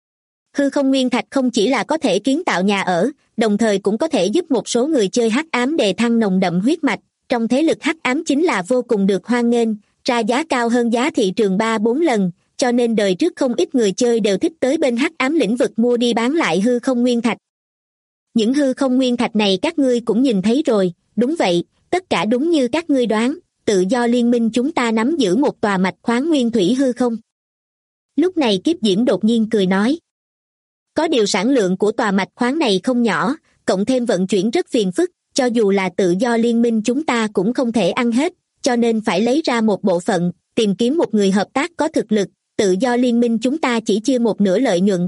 Hư không nguyên thạch không chỉ là có thể kiến tạo nhà ở, đồng thời cũng có thể giúp một số người chơi hắc ám đề thăng nồng đậm huyết mạch, trong thế lực hắc ám chính là vô cùng được hoan nghênh, ra giá cao hơn giá thị trường 3-4 lần, cho nên đời trước không ít người chơi đều thích tới bên hắc ám lĩnh vực mua đi bán lại hư không nguyên thạch. Những hư không nguyên thạch này các ngươi cũng nhìn thấy rồi, đúng vậy, tất cả đúng như các ngươi đoán, tự do liên minh chúng ta nắm giữ một tòa mạch khoáng nguyên thủy hư không. Lúc này Kiếp Diễm đột nhiên cười nói. Có điều sản lượng của tòa mạch khoáng này không nhỏ, cộng thêm vận chuyển rất phiền phức, cho dù là tự do liên minh chúng ta cũng không thể ăn hết, cho nên phải lấy ra một bộ phận, tìm kiếm một người hợp tác có thực lực, tự do liên minh chúng ta chỉ chia một nửa lợi nhuận.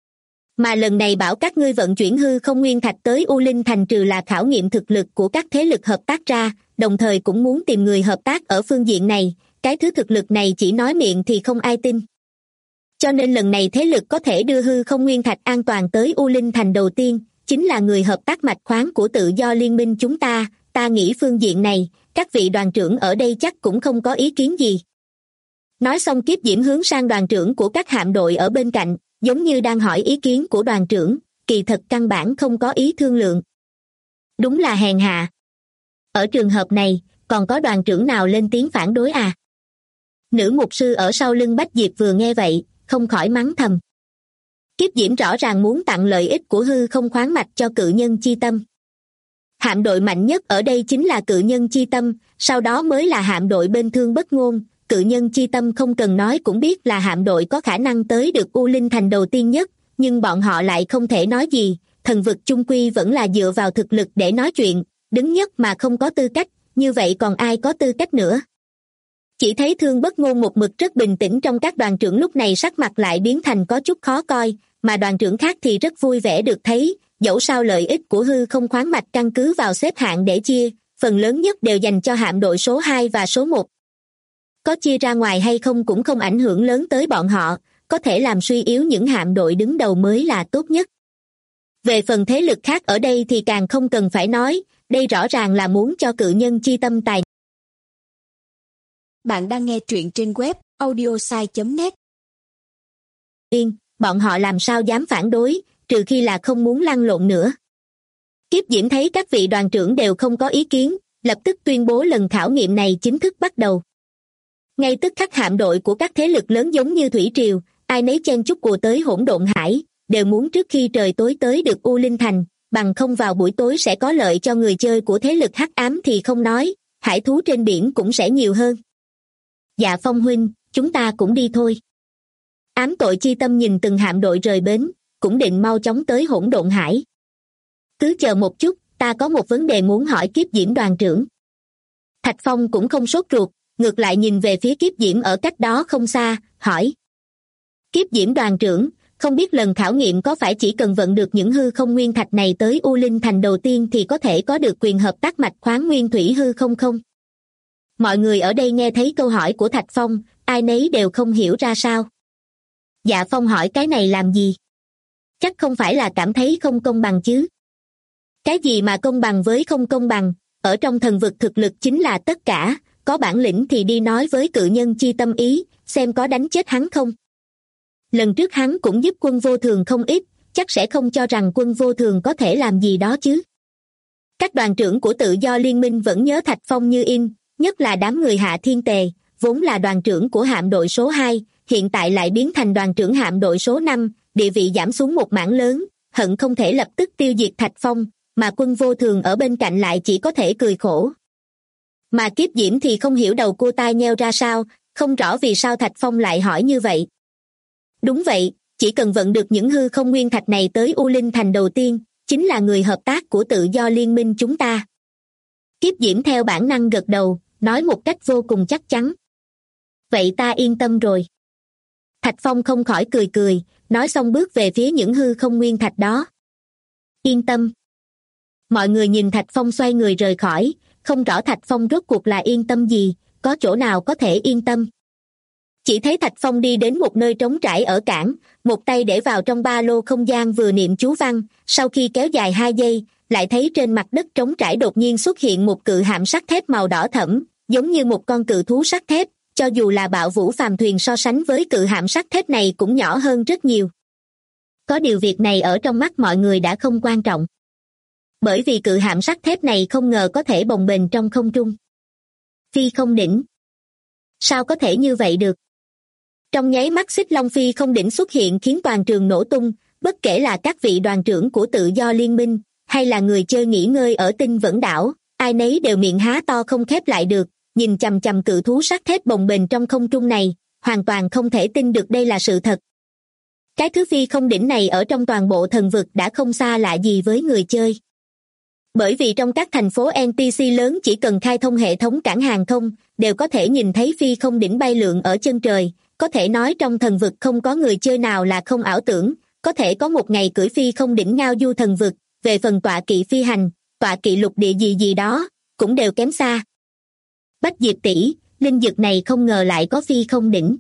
Mà lần này bảo các ngươi vận chuyển hư không nguyên thạch tới U Linh Thành trừ là khảo nghiệm thực lực của các thế lực hợp tác ra, đồng thời cũng muốn tìm người hợp tác ở phương diện này, cái thứ thực lực này chỉ nói miệng thì không ai tin. Cho nên lần này thế lực có thể đưa hư không nguyên thạch an toàn tới U Linh Thành đầu tiên, chính là người hợp tác mạch khoáng của tự do liên minh chúng ta nghĩ phương diện này, các vị đoàn trưởng ở đây chắc cũng không có ý kiến gì. Nói xong Kiếp Diễm hướng sang đoàn trưởng của các hạm đội ở bên cạnh, giống như đang hỏi ý kiến của đoàn trưởng, kỳ thật căn bản không có ý thương lượng. Đúng là hèn hạ. Ở trường hợp này, còn có đoàn trưởng nào lên tiếng phản đối à? Nữ mục sư ở sau lưng Bách Diệp vừa nghe vậy, không khỏi mắng thầm. Kiếp Diễm rõ ràng muốn tặng lợi ích của hư không khoáng mạch cho cự nhân chi tâm. Hạm đội mạnh nhất ở đây chính là cự nhân chi tâm, sau đó mới là hạm đội bên Thương Bất Ngôn. Cự nhân chi tâm không cần nói cũng biết là hạm đội có khả năng tới được U Linh Thành đầu tiên nhất, nhưng bọn họ lại không thể nói gì. Thần vực chung quy vẫn là dựa vào thực lực để nói chuyện, đứng nhất mà không có tư cách, như vậy còn ai có tư cách nữa? Chỉ thấy Thương Bất Ngôn một mực rất bình tĩnh, trong các đoàn trưởng lúc này sắc mặt lại biến thành có chút khó coi, mà đoàn trưởng khác thì rất vui vẻ được thấy, dẫu sao lợi ích của hư không khoáng mạch căn cứ vào xếp hạng để chia, phần lớn nhất đều dành cho hạm đội số 2 và số 1. Có chia ra ngoài hay không cũng không ảnh hưởng lớn tới bọn họ, có thể làm suy yếu những hạm đội đứng đầu mới là tốt nhất. Về phần thế lực khác ở đây thì càng không cần phải nói, đây rõ ràng là muốn cho cự nhân chi tâm tài. Bạn đang nghe truyện trên web audiosai.net. Bọn họ làm sao dám phản đối, trừ khi là không muốn lăn lộn nữa. Kiếp Diễm thấy các vị đoàn trưởng đều không có ý kiến, lập tức tuyên bố lần khảo nghiệm này chính thức bắt đầu. Ngay tức khắc hạm đội của các thế lực lớn giống như thủy triều, ai nấy chen chúc cùa tới Hỗn Độn Hải, đều muốn trước khi trời tối tới được U Linh Thành, bằng không vào buổi tối sẽ có lợi cho người chơi của thế lực hắc ám thì không nói, hải thú trên biển cũng sẽ nhiều hơn. Dạ Phong huynh, chúng ta cũng đi thôi. Ám tội chi tâm nhìn từng hạm đội rời bến, cũng định mau chóng tới Hỗn Độn Hải. Cứ chờ một chút, ta có một vấn đề muốn hỏi Kiếp Diễm đoàn trưởng. Thạch Phong cũng không sốt ruột, ngược lại nhìn về phía Kiếp Diễm ở cách đó không xa, hỏi. Kiếp Diễm đoàn trưởng, không biết lần khảo nghiệm có phải chỉ cần vận được những hư không nguyên thạch này tới U Linh Thành đầu tiên thì có thể có được quyền hợp tác mạch khoáng nguyên thủy hư không không? Mọi người ở đây nghe thấy câu hỏi của Thạch Phong, ai nấy đều không hiểu ra sao. Dạ Phong hỏi cái này làm gì? Chắc không phải là cảm thấy không công bằng chứ? Cái gì mà công bằng với không công bằng, ở trong thần vực thực lực chính là tất cả, có bản lĩnh thì đi nói với cự nhân chi tâm ý, xem có đánh chết hắn không. Lần trước hắn cũng giúp Quân Vô Thường không ít, chắc sẽ không cho rằng Quân Vô Thường có thể làm gì đó chứ. Các đoàn trưởng của Tự Do Liên Minh vẫn nhớ Thạch Phong như in, nhất là đám người Hạ Thiên Tề, vốn là đoàn trưởng của hạm đội số 2, hiện tại lại biến thành đoàn trưởng hạm đội số 5, địa vị giảm xuống một mảng lớn, hận không thể lập tức tiêu diệt Thạch Phong, mà Quân Vô Thường ở bên cạnh lại chỉ có thể cười khổ. Mà Kiếp Diễm thì không hiểu đầu cô tai nheo ra sao, không rõ vì sao Thạch Phong lại hỏi như vậy. Đúng vậy, chỉ cần vận được những hư không nguyên thạch này tới U Linh Thành đầu tiên, chính là người hợp tác của Tự Do Liên Minh chúng ta. Kiếp Diễm theo bản năng gật đầu, nói một cách vô cùng chắc chắn. Vậy ta yên tâm rồi. Thạch Phong không khỏi cười cười, nói xong bước về phía những hư không nguyên thạch đó. Yên tâm. Mọi người nhìn Thạch Phong xoay người rời khỏi, không rõ Thạch Phong rốt cuộc là yên tâm gì, có chỗ nào có thể yên tâm. Chỉ thấy Thạch Phong đi đến một nơi trống trải ở cảng, một tay để vào trong ba lô không gian vừa niệm chú văn, sau khi kéo dài 2 giây, lại thấy trên mặt đất trống trải đột nhiên xuất hiện một cự hạm sắt thép màu đỏ thẫm, giống như một con cự thú sắt thép, cho dù là Bạo Vũ phàm thuyền so sánh với cự hạm sắt thép này cũng nhỏ hơn rất nhiều. Có điều việc này ở trong mắt mọi người đã không quan trọng. Bởi vì cự hạm sắt thép này không ngờ có thể bồng bềnh trong không trung. Phi không đỉnh. Sao có thể như vậy được? Trong nháy mắt Xích Long Phi không đỉnh xuất hiện khiến toàn trường nổ tung, bất kể là các vị đoàn trưởng của Tự Do Liên Minh, hay là người chơi nghỉ ngơi ở Tinh Vẫn Đảo, ai nấy đều miệng há to không khép lại được, nhìn chằm chằm cự thú sắt thép bồng bềnh trong không trung này, hoàn toàn không thể tin được đây là sự thật. Cái thứ phi không đỉnh này ở trong toàn bộ thần vực đã không xa lạ gì với người chơi. Bởi vì trong các thành phố NPC lớn chỉ cần khai thông hệ thống cảng hàng không, đều có thể nhìn thấy phi không đỉnh bay lượn ở chân trời, có thể nói trong thần vực không có người chơi nào là không ảo tưởng, có thể có một ngày cưỡi phi không đỉnh ngao du thần vực, về phần tọa kỵ phi hành, tọa kỵ lục địa gì gì đó, cũng đều kém xa. Bách Diệp tỷ, linh dược này không ngờ lại có phi không đỉnh.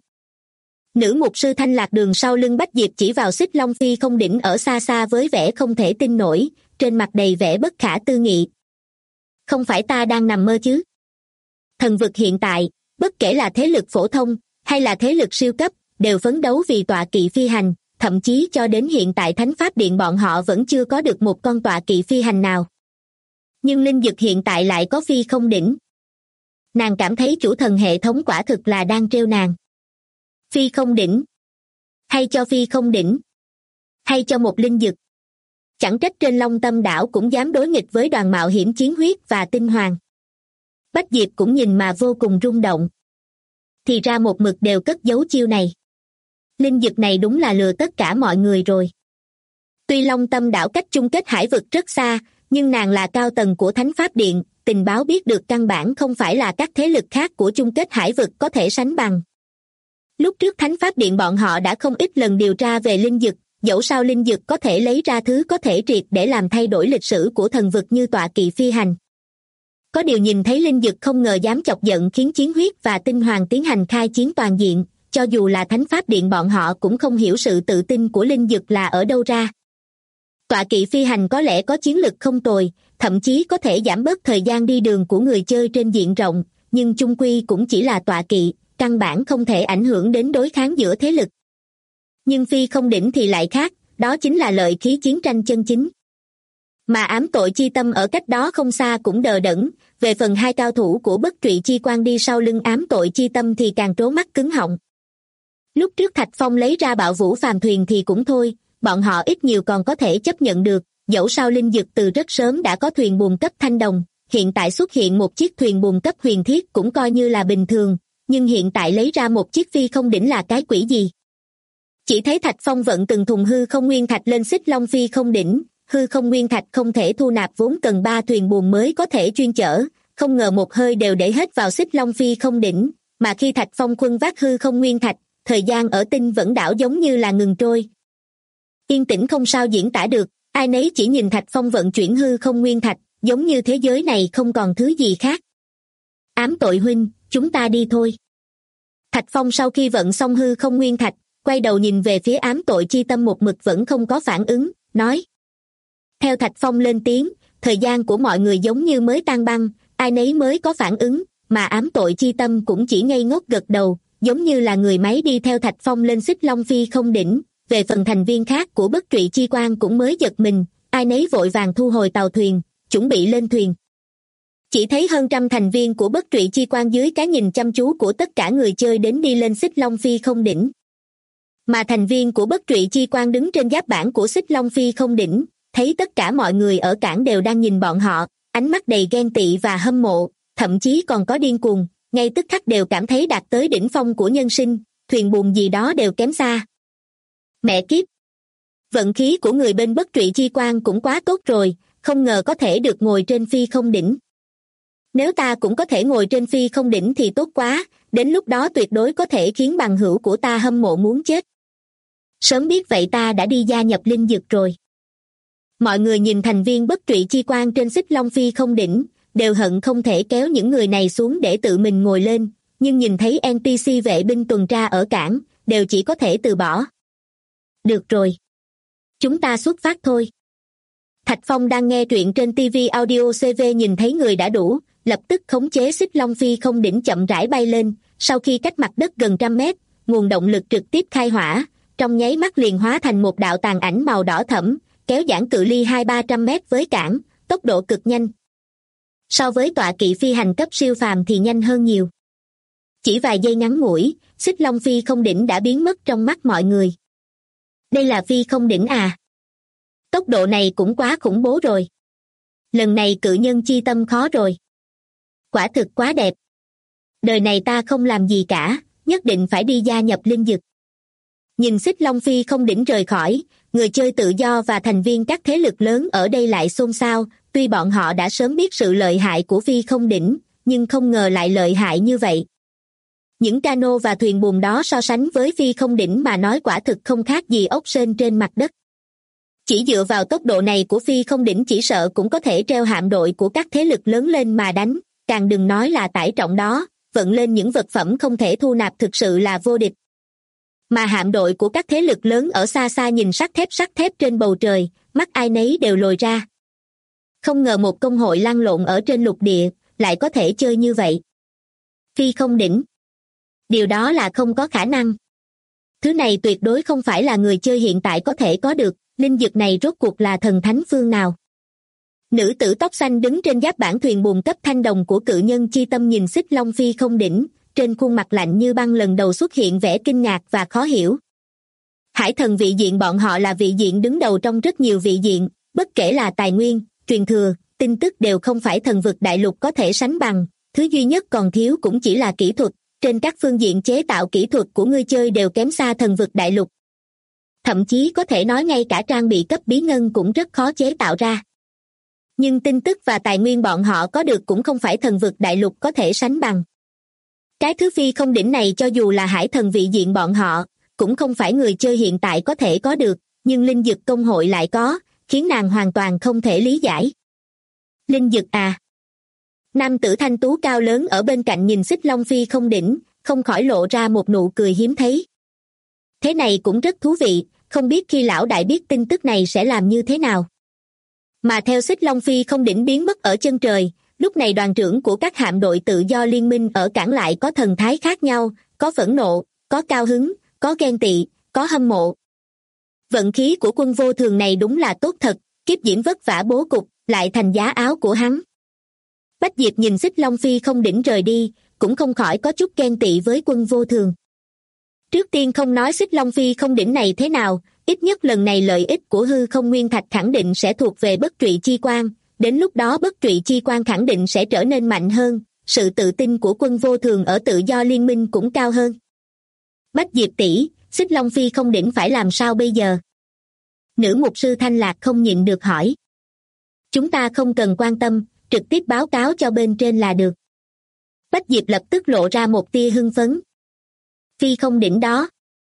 Nữ mục sư Thanh Lạc Đường sau lưng Bách Diệp chỉ vào Xích Long Phi không đỉnh ở xa xa với vẻ không thể tin nổi, trên mặt đầy vẻ bất khả tư nghị. Không phải ta đang nằm mơ chứ? Thần vực hiện tại, bất kể là thế lực phổ thông, hay là thế lực siêu cấp, đều phấn đấu vì tọa kỵ phi hành, thậm chí cho đến hiện tại Thánh Pháp Điện bọn họ vẫn chưa có được một con tọa kỵ phi hành nào. Nhưng linh dược hiện tại lại có phi không đỉnh. Nàng cảm thấy chủ thần hệ thống quả thực là đang trêu nàng. Phi không đỉnh. Hay cho phi không đỉnh. Hay cho một linh dực. Chẳng trách trên Long Tâm đảo cũng dám đối nghịch với đoàn mạo hiểm chiến huyết và tinh hoàng. Bách Diệp cũng nhìn mà vô cùng rung động. Thì ra một mực đều cất giấu chiêu này. Linh dực này đúng là lừa tất cả mọi người rồi. Tuy Long Tâm đảo cách chung kết hải vực rất xa, nhưng nàng là cao tầng của Thánh Pháp Điện, tình báo biết được căn bản không phải là các thế lực khác của chung kết hải vực có thể sánh bằng. Lúc trước Thánh Pháp Điện bọn họ đã không ít lần điều tra về linh dực, dẫu sao linh dực có thể lấy ra thứ có thể triệt để làm thay đổi lịch sử của thần vực như tọa kỵ phi hành. Có điều nhìn thấy linh dực không ngờ dám chọc giận khiến chiến huyết và tinh hoàng tiến hành khai chiến toàn diện, cho dù là Thánh Pháp Điện bọn họ cũng không hiểu sự tự tin của linh dực là ở đâu ra. Tọa kỵ phi hành có lẽ có chiến lực không tồi, thậm chí có thể giảm bớt thời gian đi đường của người chơi trên diện rộng, nhưng chung quy cũng chỉ là tọa kỵ, căn bản không thể ảnh hưởng đến đối kháng giữa thế lực. Nhưng phi không đỉnh thì lại khác, đó chính là lợi khí chiến tranh chân chính. Mà ám tội chi tâm ở cách đó không xa cũng đờ đẫn, về phần hai cao thủ của bất trụy chi quan đi sau lưng ám tội chi tâm thì càng trố mắt cứng họng. Lúc trước Thạch Phong lấy ra bạo vũ phàm thuyền thì cũng thôi, bọn họ ít nhiều còn có thể chấp nhận được, dẫu sao linh dực từ rất sớm đã có thuyền buồm cấp thanh đồng, hiện tại xuất hiện một chiếc thuyền buồm cấp huyền thiết cũng coi như là bình thường, nhưng hiện tại lấy ra một chiếc phi không đỉnh là cái quỷ gì? Chỉ thấy Thạch Phong vận từng thùng hư không nguyên thạch lên xích long phi không đỉnh, hư không nguyên thạch không thể thu nạp vốn cần 3 thuyền buồm mới có thể chuyên chở, không ngờ một hơi đều để hết vào xích long phi không đỉnh, mà khi Thạch Phong khuân vác hư không nguyên thạch, thời gian ở tinh vẫn đảo giống như là ngừng trôi. Yên tĩnh không sao diễn tả được, ai nấy chỉ nhìn Thạch Phong vận chuyển hư không nguyên thạch, giống như thế giới này không còn thứ gì khác. Ám tội huynh, chúng ta đi thôi. Thạch Phong sau khi vận xong hư không nguyên thạch, quay đầu nhìn về phía ám tội chi tâm một mực vẫn không có phản ứng, nói. Theo Thạch Phong lên tiếng, thời gian của mọi người giống như mới tan băng, ai nấy mới có phản ứng, mà ám tội chi tâm cũng chỉ ngây ngốc gật đầu, giống như là người máy đi theo Thạch Phong lên xích long phi không đỉnh. Về phần thành viên khác của bất trụy chi quan cũng mới giật mình, ai nấy vội vàng thu hồi tàu thuyền, chuẩn bị lên thuyền. Chỉ thấy hơn trăm thành viên của bất trụy chi quan dưới cái nhìn chăm chú của tất cả người chơi đến đi lên xích long phi không đỉnh. Mà thành viên của bất trụy chi quan đứng trên giáp bảng của xích long phi không đỉnh, thấy tất cả mọi người ở cảng đều đang nhìn bọn họ, ánh mắt đầy ghen tị và hâm mộ, thậm chí còn có điên cuồng, ngay tức khắc đều cảm thấy đạt tới đỉnh phong của nhân sinh, thuyền buồm gì đó đều kém xa. Mẹ kiếp! Vận khí của người bên bất trụy chi quan cũng quá tốt rồi, không ngờ có thể được ngồi trên phi không đỉnh. Nếu ta cũng có thể ngồi trên phi không đỉnh thì tốt quá, đến lúc đó tuyệt đối có thể khiến bằng hữu của ta hâm mộ muốn chết. Sớm biết vậy ta đã đi gia nhập linh dực rồi. Mọi người nhìn thành viên bất trụy chi quan trên xích long phi không đỉnh, đều hận không thể kéo những người này xuống để tự mình ngồi lên, nhưng nhìn thấy NPC vệ binh tuần tra ở cảng, đều chỉ có thể từ bỏ. Được rồi. Chúng ta xuất phát thôi. Thạch Phong đang nghe truyện trên TV Audio CV nhìn thấy người đã đủ, lập tức khống chế xích long phi không đỉnh chậm rãi bay lên, sau khi cách mặt đất gần 100 mét, nguồn động lực trực tiếp khai hỏa, trong nháy mắt liền hóa thành một đạo tàn ảnh màu đỏ thẫm, kéo giãn cự ly 200-300 mét với cảng, tốc độ cực nhanh. So với tọa kỵ phi hành cấp siêu phàm thì nhanh hơn nhiều. Chỉ vài giây ngắn ngủi, xích long phi không đỉnh đã biến mất trong mắt mọi người. Đây là phi không đỉnh à? Tốc độ này cũng quá khủng bố rồi. Lần này cự nhân chi tâm khó rồi. Quả thực quá đẹp. Đời này ta không làm gì cả, nhất định phải đi gia nhập linh dực. Nhìn xích long phi không đỉnh rời khỏi, người chơi tự do và thành viên các thế lực lớn ở đây lại xôn xao, tuy bọn họ đã sớm biết sự lợi hại của phi không đỉnh, nhưng không ngờ lại lợi hại như vậy. Những cano và thuyền buồm đó so sánh với phi không đỉnh mà nói quả thực không khác gì ốc sên trên mặt đất. Chỉ dựa vào tốc độ này của phi không đỉnh chỉ sợ cũng có thể treo hạm đội của các thế lực lớn lên mà đánh, càng đừng nói là tải trọng đó, vận lên những vật phẩm không thể thu nạp thực sự là vô địch. Mà hạm đội của các thế lực lớn ở xa xa nhìn sắt thép trên bầu trời, mắt ai nấy đều lồi ra. Không ngờ một công hội lăn lộn ở trên lục địa, lại có thể chơi như vậy. Phi không đỉnh. Điều đó là không có khả năng. Thứ này tuyệt đối không phải là người chơi hiện tại có thể có được, linh dực này rốt cuộc là thần thánh phương nào. Nữ tử tóc xanh đứng trên giáp bản thuyền buồm cấp thanh đồng của cự nhân chi tâm nhìn Xích Long Phi không đỉnh, trên khuôn mặt lạnh như băng lần đầu xuất hiện vẻ kinh ngạc và khó hiểu. Hải thần vị diện bọn họ là vị diện đứng đầu trong rất nhiều vị diện, bất kể là tài nguyên, truyền thừa, tin tức đều không phải thần vực đại lục có thể sánh bằng, thứ duy nhất còn thiếu cũng chỉ là kỹ thuật, trên các phương diện chế tạo kỹ thuật của người chơi đều kém xa thần vực đại lục. Thậm chí có thể nói ngay cả trang bị cấp bí ngân cũng rất khó chế tạo ra. Nhưng tin tức và tài nguyên bọn họ có được cũng không phải thần vực đại lục có thể sánh bằng. Cái thứ phi không đỉnh này cho dù là hải thần vị diện bọn họ, cũng không phải người chơi hiện tại có thể có được, nhưng linh dực công hội lại có, khiến nàng hoàn toàn không thể lý giải. Linh dực à? Nam tử thanh tú cao lớn ở bên cạnh nhìn Xích Long Phi không đỉnh, không khỏi lộ ra một nụ cười hiếm thấy. Thế này cũng rất thú vị, không biết khi lão đại biết tin tức này sẽ làm như thế nào. Mà theo Xích Long Phi không đỉnh biến mất ở chân trời, lúc này đoàn trưởng của các hạm đội tự do liên minh ở cảng lại có thần thái khác nhau, có phẫn nộ, có cao hứng, có ghen tị, có hâm mộ. Vận khí của quân vô thường này đúng là tốt thật, kiếp diễm vất vả bố cục, lại thành giá áo của hắn. Bách Diệp nhìn Xích Long Phi không đỉnh rời đi, cũng không khỏi có chút ghen tị với quân vô thường. Trước tiên không nói Xích Long Phi không đỉnh này thế nào, ít nhất lần này lợi ích của hư không nguyên thạch khẳng định sẽ thuộc về bất trụy chi quan, đến lúc đó bất trụy chi quan khẳng định sẽ trở nên mạnh hơn, sự tự tin của quân vô thường ở tự do liên minh cũng cao hơn. Bách Diệp tỷ, Xích Long Phi không đỉnh phải làm sao bây giờ? Nữ mục sư Thanh Lạc không nhịn được hỏi. Chúng ta không cần quan tâm, trực tiếp báo cáo cho bên trên là được. Bách Diệp lập tức lộ ra một tia hưng phấn. Phi không đỉnh đó,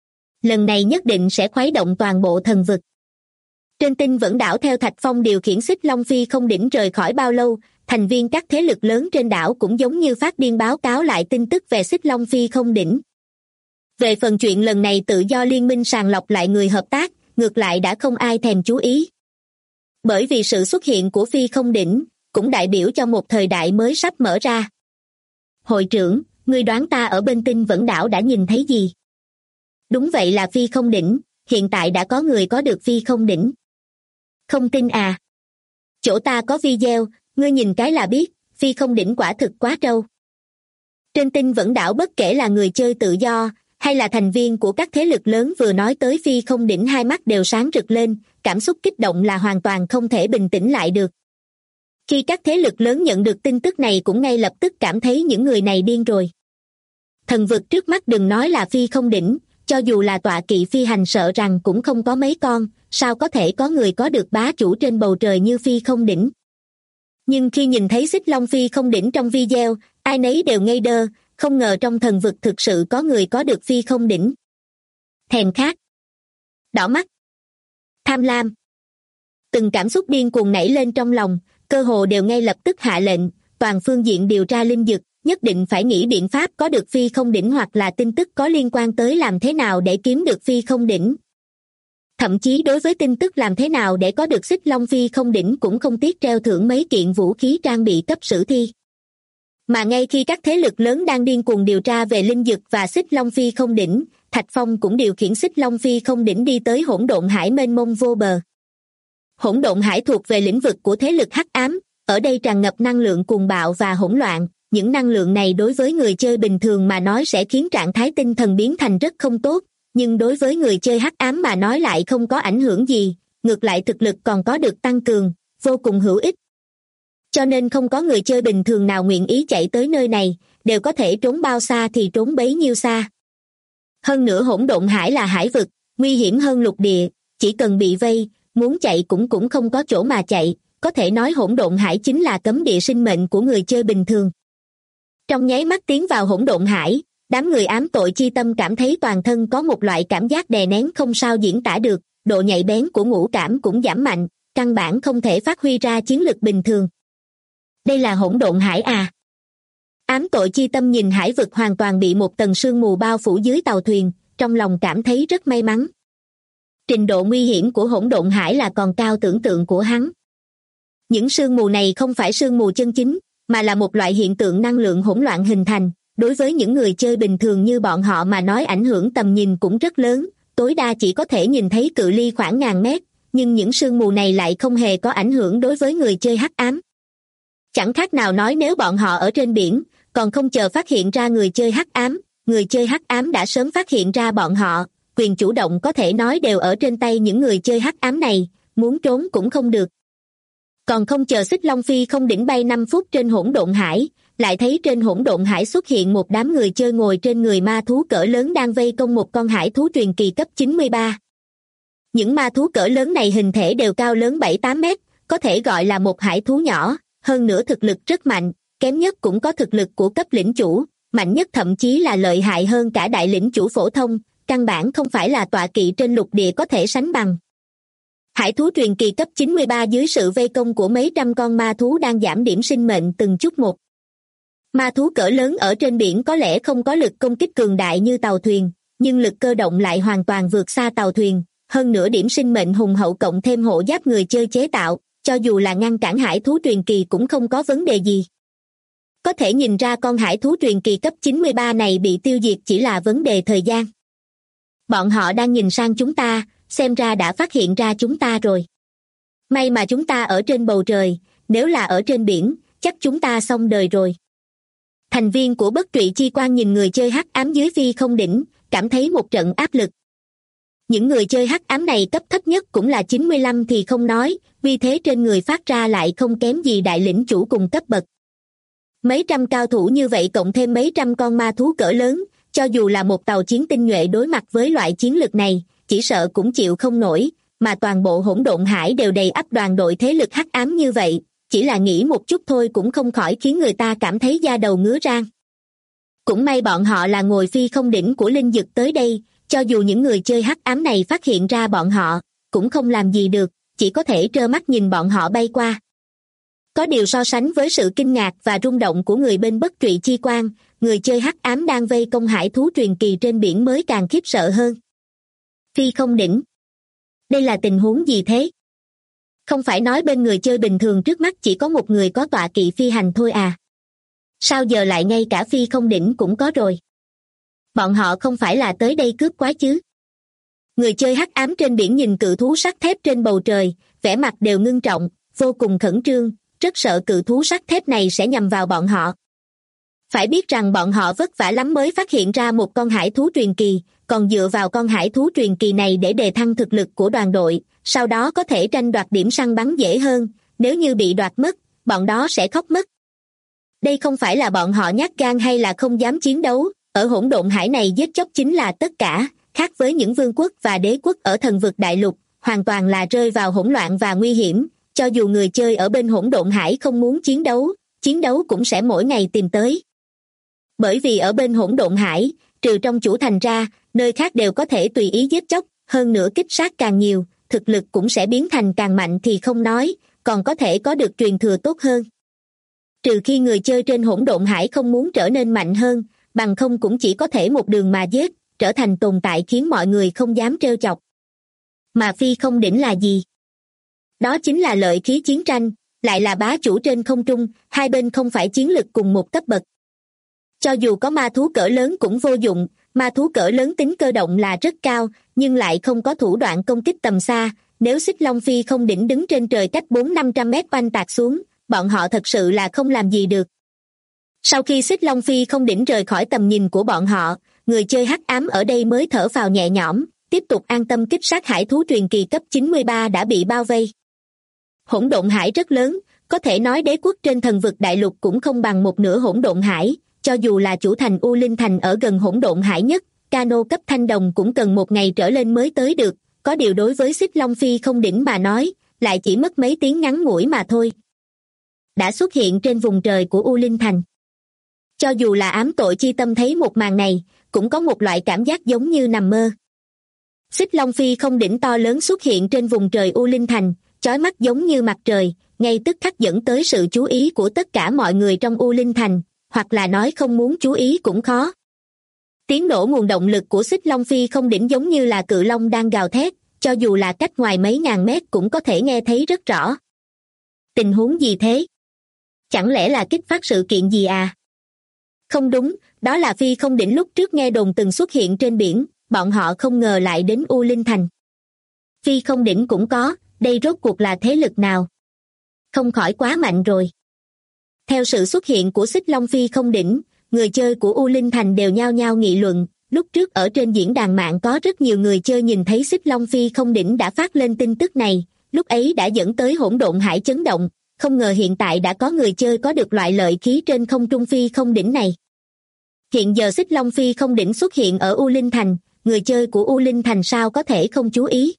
lần này nhất định sẽ khuấy động toàn bộ thần vực. Trên tinh vẫn đảo theo Thạch Phong điều khiển Xích Long Phi không đỉnh rời khỏi bao lâu, thành viên các thế lực lớn trên đảo cũng giống như phát điên báo cáo lại tin tức về Xích Long Phi không đỉnh. Về phần chuyện lần này tự do liên minh sàng lọc lại người hợp tác, ngược lại đã không ai thèm chú ý. Bởi vì sự xuất hiện của Phi không đỉnh, cũng đại biểu cho một thời đại mới sắp mở ra. Hội trưởng, ngươi đoán ta ở bên tinh vẫn đảo đã nhìn thấy gì? Đúng vậy là Phi không đỉnh, hiện tại đã có người có được Phi không đỉnh. Không tin à? Chỗ ta có video, ngươi nhìn cái là biết, Phi không đỉnh quả thực quá trâu. Trên tinh vẫn đảo bất kể là người chơi tự do, hay là thành viên của các thế lực lớn vừa nói tới Phi không đỉnh hai mắt đều sáng rực lên, cảm xúc kích động là hoàn toàn không thể bình tĩnh lại được. Khi các thế lực lớn nhận được tin tức này cũng ngay lập tức cảm thấy những người này điên rồi. Thần vực trước mắt đừng nói là Phi không đỉnh, cho dù là tọa kỵ phi hành sợ rằng cũng không có mấy con, sao có thể có người có được bá chủ trên bầu trời như Phi không đỉnh. Nhưng khi nhìn thấy Xích Long Phi không đỉnh trong video, ai nấy đều ngây đơ, không ngờ trong thần vực thực sự có người có được Phi không đỉnh. Thèm khát, đỏ mắt, tham lam. Từng cảm xúc điên cuồng nảy lên trong lòng, cơ hồ đều ngay lập tức hạ lệnh, toàn phương diện điều tra linh dực, nhất định phải nghĩ biện pháp có được Phi không đỉnh hoặc là tin tức có liên quan tới làm thế nào để kiếm được Phi không đỉnh. Thậm chí đối với tin tức làm thế nào để có được Xích Long Phi không đỉnh cũng không tiếc treo thưởng mấy kiện vũ khí trang bị cấp sử thi. Mà ngay khi các thế lực lớn đang điên cuồng điều tra về linh dực và Xích Long Phi không đỉnh, Thạch Phong cũng điều khiển Xích Long Phi không đỉnh đi tới hỗn độn hải mênh mông vô bờ. Hỗn độn hải thuộc về lĩnh vực của thế lực hắc ám, ở đây tràn ngập năng lượng cuồng bạo và hỗn loạn, những năng lượng này đối với người chơi bình thường mà nói sẽ khiến trạng thái tinh thần biến thành rất không tốt, nhưng đối với người chơi hắc ám mà nói lại không có ảnh hưởng gì, ngược lại thực lực còn có được tăng cường, vô cùng hữu ích. Cho nên không có người chơi bình thường nào nguyện ý chạy tới nơi này, đều có thể trốn bao xa thì trốn bấy nhiêu xa. Hơn nữa hỗn độn hải là hải vực, nguy hiểm hơn lục địa, chỉ cần bị vây, muốn chạy cũng không có chỗ mà chạy, có thể nói hỗn độn hải chính là cấm địa sinh mệnh của người chơi bình thường. Trong nháy mắt tiến vào hỗn độn hải, đám người ám tội chi tâm cảm thấy toàn thân có một loại cảm giác đè nén không sao diễn tả được, độ nhạy bén của ngũ cảm cũng giảm mạnh, căn bản không thể phát huy ra chiến lực bình thường. Đây là hỗn độn hải à? Ám tội chi tâm nhìn hải vực hoàn toàn bị một tầng sương mù bao phủ dưới tàu thuyền, trong lòng cảm thấy rất may mắn. Trình độ nguy hiểm của hỗn độn hải là còn cao tưởng tượng của hắn. Những sương mù này không phải sương mù chân chính, mà là một loại hiện tượng năng lượng hỗn loạn hình thành, đối với những người chơi bình thường như bọn họ mà nói ảnh hưởng tầm nhìn cũng rất lớn, tối đa chỉ có thể nhìn thấy cự ly khoảng ngàn mét, nhưng những sương mù này lại không hề có ảnh hưởng đối với người chơi hắc ám. Chẳng khác nào nói nếu bọn họ ở trên biển, còn không chờ phát hiện ra người chơi hắc ám đã sớm phát hiện ra bọn họ, quyền chủ động có thể nói đều ở trên tay những người chơi hắc ám này, muốn trốn cũng không được. Còn không chờ Xích Long Phi không đỉnh bay 5 phút trên hỗn độn hải, lại thấy trên hỗn độn hải xuất hiện một đám người chơi ngồi trên người ma thú cỡ lớn đang vây công một con hải thú truyền kỳ cấp 93. Những ma thú cỡ lớn này hình thể đều cao lớn 7-8 mét, có thể gọi là một hải thú nhỏ, hơn nữa thực lực rất mạnh, kém nhất cũng có thực lực của cấp lĩnh chủ, mạnh nhất thậm chí là lợi hại hơn cả đại lĩnh chủ phổ thông, căn bản không phải là tọa kỵ trên lục địa có thể sánh bằng. Hải thú truyền kỳ cấp 93 dưới sự vây công của mấy trăm con ma thú đang giảm điểm sinh mệnh từng chút một. Ma thú cỡ lớn ở trên biển có lẽ không có lực công kích cường đại như tàu thuyền, nhưng lực cơ động lại hoàn toàn vượt xa tàu thuyền, hơn nữa điểm sinh mệnh hùng hậu cộng thêm hộ giáp người chơi chế tạo, cho dù là ngăn cản hải thú truyền kỳ cũng không có vấn đề gì. Có thể nhìn ra con hải thú truyền kỳ cấp 93 này bị tiêu diệt chỉ là vấn đề thời gian. Bọn họ đang nhìn sang chúng ta, xem ra đã phát hiện ra chúng ta rồi. May mà chúng ta ở trên bầu trời, nếu là ở trên biển, chắc chúng ta xong đời rồi. Thành viên của Bất Trụy Chi Quan nhìn người chơi hắc ám dưới phi không đỉnh, cảm thấy một trận áp lực. Những người chơi hắc ám này cấp thấp nhất cũng là 95 thì không nói, vì thế trên người phát ra lại không kém gì đại lĩnh chủ cùng cấp bậc. Mấy trăm cao thủ như vậy cộng thêm mấy trăm con ma thú cỡ lớn, cho dù là một tàu chiến tinh nhuệ đối mặt với loại chiến lực này, chỉ sợ cũng chịu không nổi, mà toàn bộ hỗn độn hải đều đầy ắp đoàn đội thế lực hắc ám như vậy, chỉ là nghĩ một chút thôi cũng không khỏi khiến người ta cảm thấy da đầu ngứa rang. Cũng may bọn họ là ngồi phi không đỉnh của linh dực tới đây, cho dù những người chơi hắc ám này phát hiện ra bọn họ, cũng không làm gì được, chỉ có thể trơ mắt nhìn bọn họ bay qua. Có điều so sánh với sự kinh ngạc và rung động của người bên Bất Trụy Chi Quan, người chơi hắc ám đang vây công hải thú truyền kỳ trên biển mới càng khiếp sợ hơn. Phi không đỉnh. Đây là tình huống gì thế? Không phải nói bên người chơi bình thường trước mắt chỉ có một người có tọa kỵ phi hành thôi à? Sao giờ lại ngay cả phi không đỉnh cũng có rồi? Bọn họ không phải là tới đây cướp quái chứ? Người chơi hắc ám trên biển nhìn cự thú sắt thép trên bầu trời, vẻ mặt đều ngưng trọng, vô cùng khẩn trương, rất sợ cự thú sắt thép này sẽ nhằm vào bọn họ. Phải biết rằng bọn họ vất vả lắm mới phát hiện ra một con hải thú truyền kỳ, còn dựa vào con hải thú truyền kỳ này để đề thăng thực lực của đoàn đội, sau đó có thể tranh đoạt điểm săn bắn dễ hơn, nếu như bị đoạt mất, bọn đó sẽ khóc mất. Đây không phải là bọn họ nhát gan hay là không dám chiến đấu, ở hỗn độn hải này giết chóc chính là tất cả, khác với những vương quốc và đế quốc ở thần vực đại lục, hoàn toàn là rơi vào hỗn loạn và nguy hiểm, cho dù người chơi ở bên hỗn độn hải không muốn chiến đấu cũng sẽ mỗi ngày tìm tới. Bởi vì ở bên hỗn độn hải, trừ trong chủ thành ra, nơi khác đều có thể tùy ý giết chóc, hơn nữa kích sát càng nhiều, thực lực cũng sẽ biến thành càng mạnh thì không nói, còn có thể có được truyền thừa tốt hơn. Trừ khi người chơi trên hỗn độn hải không muốn trở nên mạnh hơn, bằng không cũng chỉ có thể một đường mà giết, trở thành tồn tại khiến mọi người không dám trêu chọc. Mà phi không đỉnh là gì? Đó chính là lợi khí chiến tranh, lại là bá chủ trên không trung, hai bên không phải chiến lực cùng một cấp bậc. Cho dù có ma thú cỡ lớn cũng vô dụng, ma thú cỡ lớn tính cơ động là rất cao, nhưng lại không có thủ đoạn công kích tầm xa, nếu Xích Long Phi không đỉnh đứng trên trời cách 400-500 mét oanh tạc xuống, bọn họ thật sự là không làm gì được. Sau khi Xích Long Phi không đỉnh rời khỏi tầm nhìn của bọn họ, người chơi hắc ám ở đây mới thở phào nhẹ nhõm, tiếp tục an tâm kích sát hải thú truyền kỳ cấp 93 đã bị bao vây. Hỗn độn hải rất lớn, có thể nói đế quốc trên thần vực đại lục cũng không bằng một nửa hỗn độn hải, cho dù là chủ thành U Linh Thành ở gần hỗn độn hải nhất, cano cấp thanh đồng cũng cần một ngày trở lên mới tới được, có điều đối với Xích Long Phi không đỉnh mà nói, lại chỉ mất mấy tiếng ngắn ngủi mà thôi. Đã xuất hiện trên vùng trời của U Linh Thành. Cho dù là ám tội chi tâm thấy một màn này, cũng có một loại cảm giác giống như nằm mơ. Xích Long Phi không đỉnh to lớn xuất hiện trên vùng trời U Linh Thành, chói mắt giống như mặt trời, ngay tức khắc dẫn tới sự chú ý của tất cả mọi người trong U Linh Thành, hoặc là nói không muốn chú ý cũng khó. Tiếng nổ nguồn động lực của Xích Long Phi không đỉnh giống như là cự long đang gào thét, cho dù là cách ngoài mấy ngàn mét cũng có thể nghe thấy rất rõ. Tình huống gì thế? Chẳng lẽ là kích phát sự kiện gì à? Không đúng, đó là Phi không đỉnh lúc trước nghe đồn từng xuất hiện trên biển, bọn họ không ngờ lại đến U Linh Thành. Phi không đỉnh cũng có, đây rốt cuộc là thế lực nào? Không khỏi quá mạnh rồi. Theo sự xuất hiện của Xích Long Phi không đỉnh, người chơi của U Linh Thành đều nhao nhao nghị luận. Lúc trước ở trên diễn đàn mạng có rất nhiều người chơi nhìn thấy Xích Long Phi không đỉnh đã phát lên tin tức này, lúc ấy đã dẫn tới hỗn độn hải chấn động, không ngờ hiện tại đã có người chơi có được loại lợi khí trên không trung phi không đỉnh này. Hiện giờ Xích Long Phi không đỉnh xuất hiện ở U Linh Thành, người chơi của U Linh Thành sao có thể không chú ý.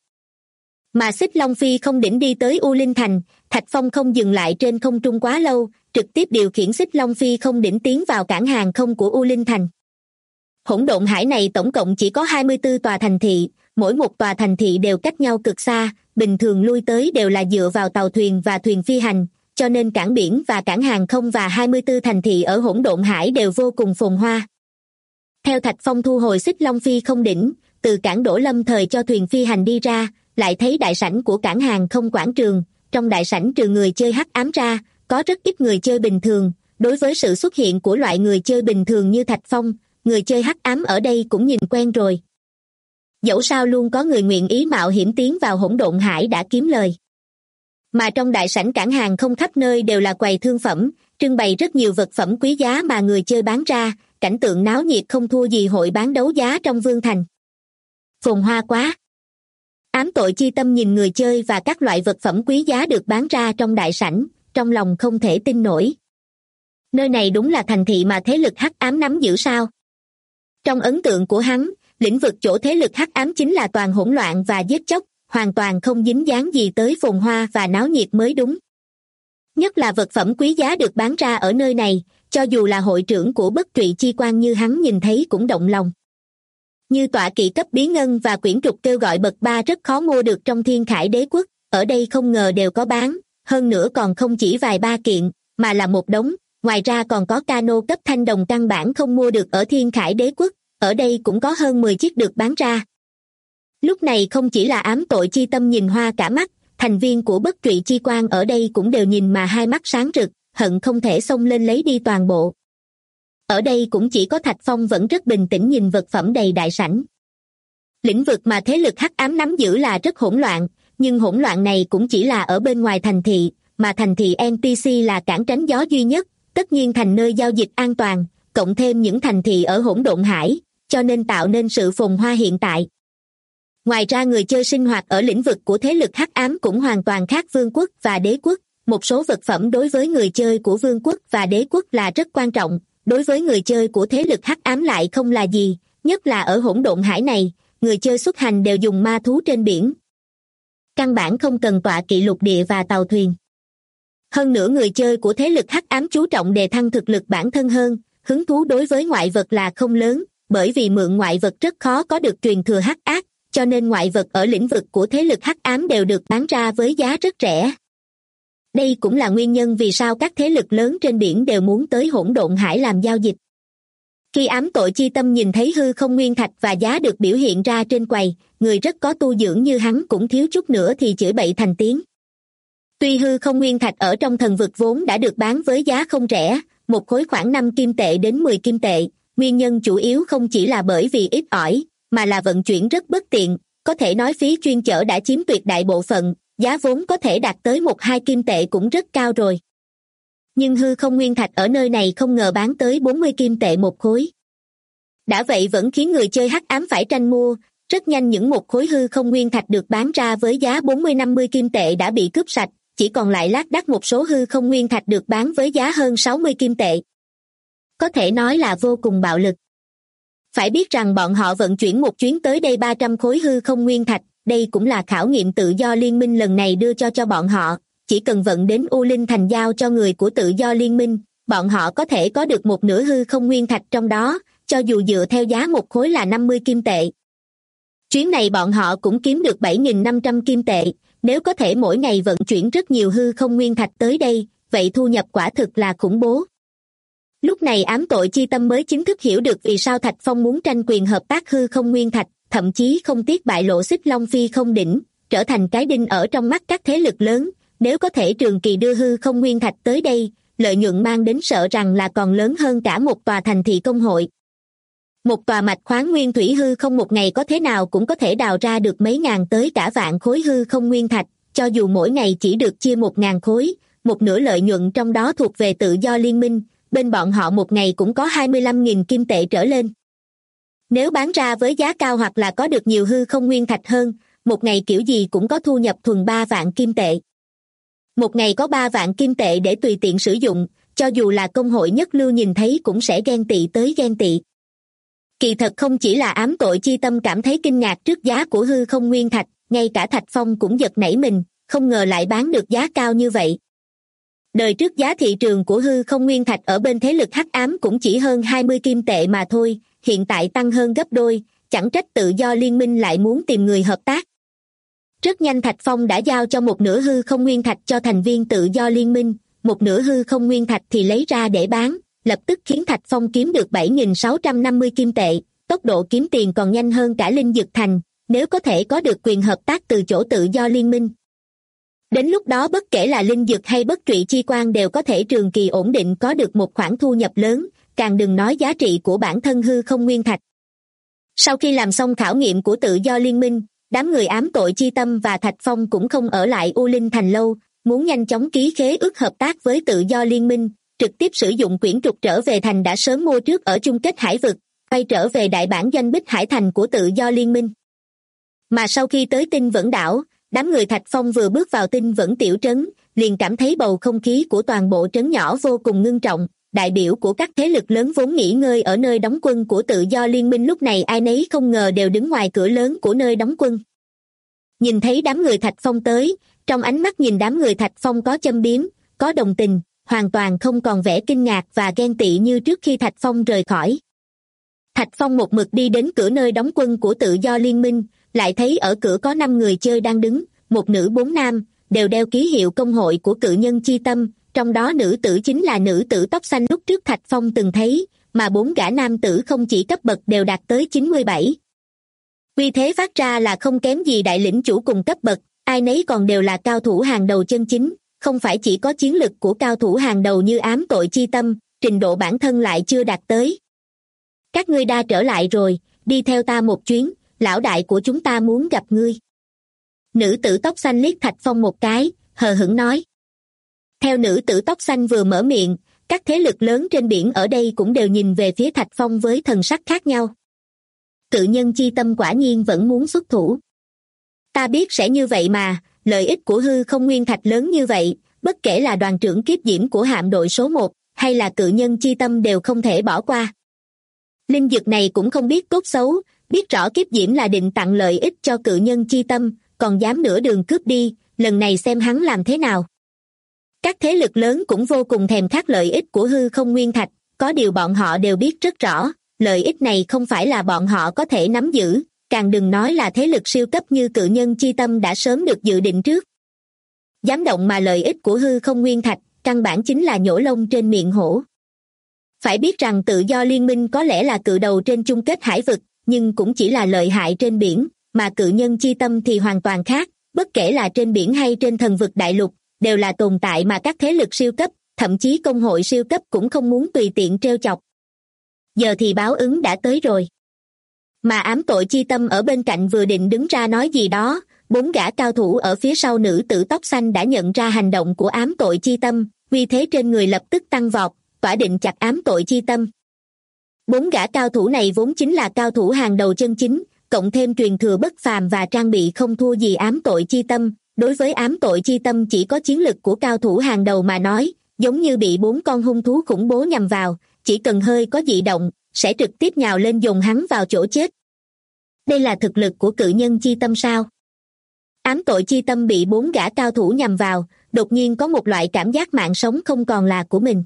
Mà Xích Long Phi không đỉnh đi tới U Linh Thành, Thạch Phong không dừng lại trên không trung quá lâu, trực tiếp điều khiển Xích Long Phi không đỉnh tiến vào cảng hàng không của U Linh Thành. Hỗn độn hải này tổng cộng chỉ có 24 tòa thành thị, mỗi một tòa thành thị đều cách nhau cực xa, bình thường lui tới đều là dựa vào tàu thuyền và thuyền phi hành, cho nên cảng biển và cảng hàng không và 24 thành thị ở hỗn độn hải đều vô cùng phồn hoa. Theo Thạch Phong thu hồi Xích Long Phi không đỉnh, từ cảng Đỗ Lâm thời cho thuyền phi hành đi ra, lại thấy đại sảnh của cảng hàng không quảng trường, trong đại sảnh trừ người chơi hắc ám ra, có rất ít người chơi bình thường, đối với sự xuất hiện của loại người chơi bình thường như Thạch Phong, người chơi hắc ám ở đây cũng nhìn quen rồi. Dẫu sao luôn có người nguyện ý mạo hiểm tiến vào hỗn độn hải đã kiếm lời. Mà trong đại sảnh cảng hàng không khắp nơi đều là quầy thương phẩm, trưng bày rất nhiều vật phẩm quý giá mà người chơi bán ra, cảnh tượng náo nhiệt không thua gì hội bán đấu giá trong Vương Thành. Phồn hoa quá. Ám tội chi tâm nhìn người chơi và các loại vật phẩm quý giá được bán ra trong đại sảnh, trong lòng không thể tin nổi. Nơi này đúng là thành thị mà thế lực hắc ám nắm giữ sao? Trong ấn tượng của hắn, lĩnh vực chỗ thế lực hắc ám chính là toàn hỗn loạn và giết chóc, hoàn toàn không dính dáng gì tới phồn hoa và náo nhiệt mới đúng. Nhất là vật phẩm quý giá được bán ra ở nơi này, cho dù là hội trưởng của bất trụy chi quan như hắn nhìn thấy cũng động lòng. Như tọa kỵ cấp bí ngân và quyển trục kêu gọi bậc 3 rất khó mua được trong Thiên Khải Đế Quốc, ở đây không ngờ đều có bán, hơn nữa còn không chỉ vài ba kiện, mà là một đống, ngoài ra còn có cano cấp thanh đồng căn bản không mua được ở Thiên Khải Đế Quốc, ở đây cũng có hơn 10 chiếc được bán ra. Lúc này không chỉ là ám tội chi tâm nhìn hoa cả mắt, thành viên của bất trụy chi quan ở đây cũng đều nhìn mà hai mắt sáng rực, hận không thể xông lên lấy đi toàn bộ. Ở đây cũng chỉ có Thạch Phong vẫn rất bình tĩnh nhìn vật phẩm đầy đại sảnh. Lĩnh vực mà thế lực hắc ám nắm giữ là rất hỗn loạn, nhưng hỗn loạn này cũng chỉ là ở bên ngoài thành thị, mà thành thị NPC là cảng tránh gió duy nhất, tất nhiên thành nơi giao dịch an toàn, cộng thêm những thành thị ở hỗn độn hải, cho nên tạo nên sự phồn hoa hiện tại. Ngoài ra người chơi sinh hoạt ở lĩnh vực của thế lực hắc ám cũng hoàn toàn khác vương quốc và đế quốc, một số vật phẩm đối với người chơi của vương quốc và đế quốc là rất quan trọng, đối với người chơi của thế lực hắc ám lại không là gì, nhất là ở hỗn độn hải này, người chơi xuất hành đều dùng ma thú trên biển. Căn bản không cần tọa kỵ lục địa và tàu thuyền. Hơn nữa người chơi của thế lực hắc ám chú trọng đề thăng thực lực bản thân hơn, hứng thú đối với ngoại vật là không lớn, bởi vì mượn ngoại vật rất khó có được truyền thừa hắc ác, cho nên ngoại vật ở lĩnh vực của thế lực hắc ám đều được bán ra với giá rất rẻ. Đây cũng là nguyên nhân vì sao các thế lực lớn trên biển đều muốn tới hỗn độn hải làm giao dịch. Khi ám tội chi tâm nhìn thấy hư không nguyên thạch và giá được biểu hiện ra trên quầy, người rất có tu dưỡng như hắn cũng thiếu chút nữa thì chửi bậy thành tiếng. Tuy hư không nguyên thạch ở trong thần vực vốn đã được bán với giá không rẻ, một khối khoảng 5 kim tệ đến 10 kim tệ, nguyên nhân chủ yếu không chỉ là bởi vì ít ỏi, mà là vận chuyển rất bất tiện, có thể nói phí chuyên chở đã chiếm tuyệt đại bộ phận, giá vốn có thể đạt tới 1-2 kim tệ cũng rất cao rồi. Nhưng hư không nguyên thạch ở nơi này không ngờ bán tới 40 kim tệ một khối. Đã vậy vẫn khiến người chơi hắc ám phải tranh mua, rất nhanh những một khối hư không nguyên thạch được bán ra với giá 40-50 kim tệ đã bị cướp sạch, chỉ còn lại lác đác một số hư không nguyên thạch được bán với giá hơn 60 kim tệ. Có thể nói là vô cùng bạo lực. Phải biết rằng bọn họ vận chuyển một chuyến tới đây 300 khối hư không nguyên thạch, đây cũng là khảo nghiệm tự do liên minh lần này đưa cho bọn họ, chỉ cần vận đến U Linh Thành giao cho người của tự do liên minh, bọn họ có thể có được một nửa hư không nguyên thạch trong đó, cho dù dựa theo giá một khối là 50 kim tệ. Chuyến này bọn họ cũng kiếm được 7.500 kim tệ, nếu có thể mỗi ngày vận chuyển rất nhiều hư không nguyên thạch tới đây, vậy thu nhập quả thực là khủng bố. Lúc này ám tội chi tâm mới chính thức hiểu được vì sao Thạch Phong muốn tranh quyền hợp tác hư không nguyên thạch, thậm chí không tiếc bại lộ Xích Long Phi không đỉnh, trở thành cái đinh ở trong mắt các thế lực lớn, nếu có thể trường kỳ đưa hư không nguyên thạch tới đây, lợi nhuận mang đến sợ rằng là còn lớn hơn cả một tòa thành thị công hội. Một tòa mạch khoáng nguyên thủy hư không một ngày có thế nào cũng có thể đào ra được mấy ngàn tới cả vạn khối hư không nguyên thạch, cho dù mỗi ngày chỉ được chia 1.000 khối, một nửa lợi nhuận trong đó thuộc về tự do liên minh, bên bọn họ một ngày cũng có 25.000 kim tệ trở lên. Nếu bán ra với giá cao hoặc là có được nhiều hư không nguyên thạch hơn, một ngày kiểu gì cũng có thu nhập thuần 3 vạn kim tệ. Một ngày có 3 vạn kim tệ để tùy tiện sử dụng, cho dù là công hội nhất lưu nhìn thấy cũng sẽ ghen tị tới ghen tị. Kỳ thật không chỉ là ám tội chi tâm cảm thấy kinh ngạc trước giá của hư không nguyên thạch, ngay cả Thạch Phong cũng giật nảy mình, không ngờ lại bán được giá cao như vậy. Đời trước giá thị trường của hư không nguyên thạch ở bên thế lực hắc ám cũng chỉ hơn 20 kim tệ mà thôi, hiện tại tăng hơn gấp đôi, chẳng trách tự do liên minh lại muốn tìm người hợp tác. Rất nhanh Thạch Phong đã giao cho một nửa hư không nguyên thạch cho thành viên tự do liên minh, một nửa hư không nguyên thạch thì lấy ra để bán, lập tức khiến Thạch Phong kiếm được 7.650 kim tệ, tốc độ kiếm tiền còn nhanh hơn cả Linh Dực Thành, nếu có thể có được quyền hợp tác từ chỗ tự do liên minh. Đến lúc đó bất kể là Linh Dực hay Bất Trụy Chi Quan đều có thể trường kỳ ổn định có được một khoản thu nhập lớn, càng đừng nói giá trị của bản thân hư không nguyên thạch. Sau khi làm xong khảo nghiệm của tự do liên minh, đám người ám tội chi tâm và Thạch Phong cũng không ở lại U Linh Thành lâu, muốn nhanh chóng ký khế ước hợp tác với tự do liên minh, trực tiếp sử dụng quyển trục trở về thành đã sớm mua trước ở chung kết hải vực, quay trở về đại bản doanh Bích Hải Thành của tự do liên minh. Mà sau khi tới Tinh Vẫn đảo, đám người Thạch Phong vừa bước vào Tinh Vẫn tiểu trấn, liền cảm thấy bầu không khí của toàn bộ trấn nhỏ vô cùng ngưng trọng, đại biểu của các thế lực lớn vốn nghỉ ngơi ở nơi đóng quân của tự do liên minh lúc này ai nấy không ngờ đều đứng ngoài cửa lớn của nơi đóng quân. Nhìn thấy đám người Thạch Phong tới, trong ánh mắt nhìn đám người Thạch Phong có châm biếm, có đồng tình, hoàn toàn không còn vẻ kinh ngạc và ghen tị như trước khi Thạch Phong rời khỏi. Thạch Phong một mực đi đến cửa nơi đóng quân của tự do liên minh, lại thấy ở cửa có 5 người chơi đang đứng, 1 nữ 4 nam, đều đeo ký hiệu công hội của cự nhân chi tâm, trong đó nữ tử chính là nữ tử tóc xanh lúc trước Thạch Phong từng thấy, mà 4 gã nam tử không chỉ cấp bậc đều đạt tới 97. Vì thế phát ra là không kém gì đại lĩnh chủ cùng cấp bậc, ai nấy còn đều là cao thủ hàng đầu chân chính, không phải chỉ có chiến lực của cao thủ hàng đầu như ám tội chi tâm, trình độ bản thân lại chưa đạt tới. Các ngươi đã trở lại rồi, đi theo ta một chuyến, lão đại của chúng ta muốn gặp ngươi. Nữ tử tóc xanh liếc Thạch Phong một cái, hờ hững nói. Theo nữ tử tóc xanh vừa mở miệng, các thế lực lớn trên biển ở đây cũng đều nhìn về phía Thạch Phong với thần sắc khác nhau. Cự nhân chi tâm quả nhiên vẫn muốn xuất thủ. Ta biết sẽ như vậy mà, lợi ích của hư không nguyên thạch lớn như vậy, bất kể là đoàn trưởng kiếp diễm của hạm đội số 1, hay là cự nhân chi tâm đều không thể bỏ qua. Linh dực này cũng không biết tốt xấu, biết rõ kiếp diễm là định tặng lợi ích cho cự nhân chi tâm, còn dám nửa đường cướp đi, lần này xem hắn làm thế nào. Các thế lực lớn cũng vô cùng thèm khát lợi ích của hư không nguyên thạch, có điều bọn họ đều biết rất rõ, lợi ích này không phải là bọn họ có thể nắm giữ, càng đừng nói là thế lực siêu cấp như cự nhân chi tâm đã sớm được dự định trước. Dám động mà lợi ích của hư không nguyên thạch, căn bản chính là nhổ lông trên miệng hổ. Phải biết rằng tự do liên minh có lẽ là cự đầu trên chung kết hải vực, nhưng cũng chỉ là lợi hại trên biển, mà cự nhân chi tâm thì hoàn toàn khác, bất kể là trên biển hay trên thần vực đại lục, đều là tồn tại mà các thế lực siêu cấp, thậm chí công hội siêu cấp cũng không muốn tùy tiện trêu chọc. Giờ thì báo ứng đã tới rồi. Mà ám tội chi tâm ở bên cạnh vừa định đứng ra nói gì đó, 4 gã cao thủ ở phía sau nữ tử tóc xanh đã nhận ra hành động của ám tội chi tâm, uy thế trên người lập tức tăng vọt, tỏa định chặt ám tội chi tâm. 4 gã cao thủ này vốn chính là cao thủ hàng đầu chân chính, cộng thêm truyền thừa bất phàm và trang bị không thua gì ám tội chi tâm. Đối với ám tội chi tâm chỉ có chiến lực của cao thủ hàng đầu mà nói, giống như bị 4 con hung thú khủng bố nhằm vào, chỉ cần hơi có dị động, sẽ trực tiếp nhào lên dồn hắn vào chỗ chết. Đây là thực lực của cự nhân chi tâm sao? Ám tội chi tâm bị 4 gã cao thủ nhằm vào, đột nhiên có một loại cảm giác mạng sống không còn là của mình.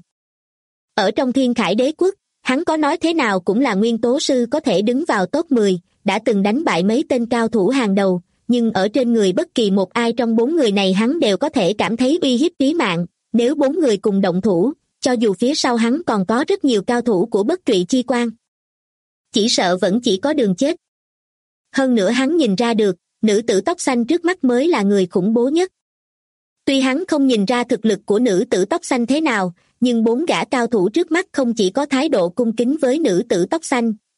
Ở trong Thiên Khải Đế Quốc, hắn có nói thế nào cũng là nguyên tố sư có thể đứng vào top 10, đã từng đánh bại mấy tên cao thủ hàng đầu, nhưng ở trên người bất kỳ một ai trong 4 người này hắn đều có thể cảm thấy uy hiếp chí mạng, nếu 4 người cùng động thủ, cho dù phía sau hắn còn có rất nhiều cao thủ của Bất Trụy Chi Quan, chỉ sợ vẫn chỉ có đường chết. Hơn nữa hắn nhìn ra được, nữ tử tóc xanh trước mắt mới là người khủng bố nhất. Tuy hắn không nhìn ra thực lực của nữ tử tóc xanh thế nào, nhưng 4 gã cao thủ trước mắt không chỉ có thái độ cung kính với nữ tử tóc xanh,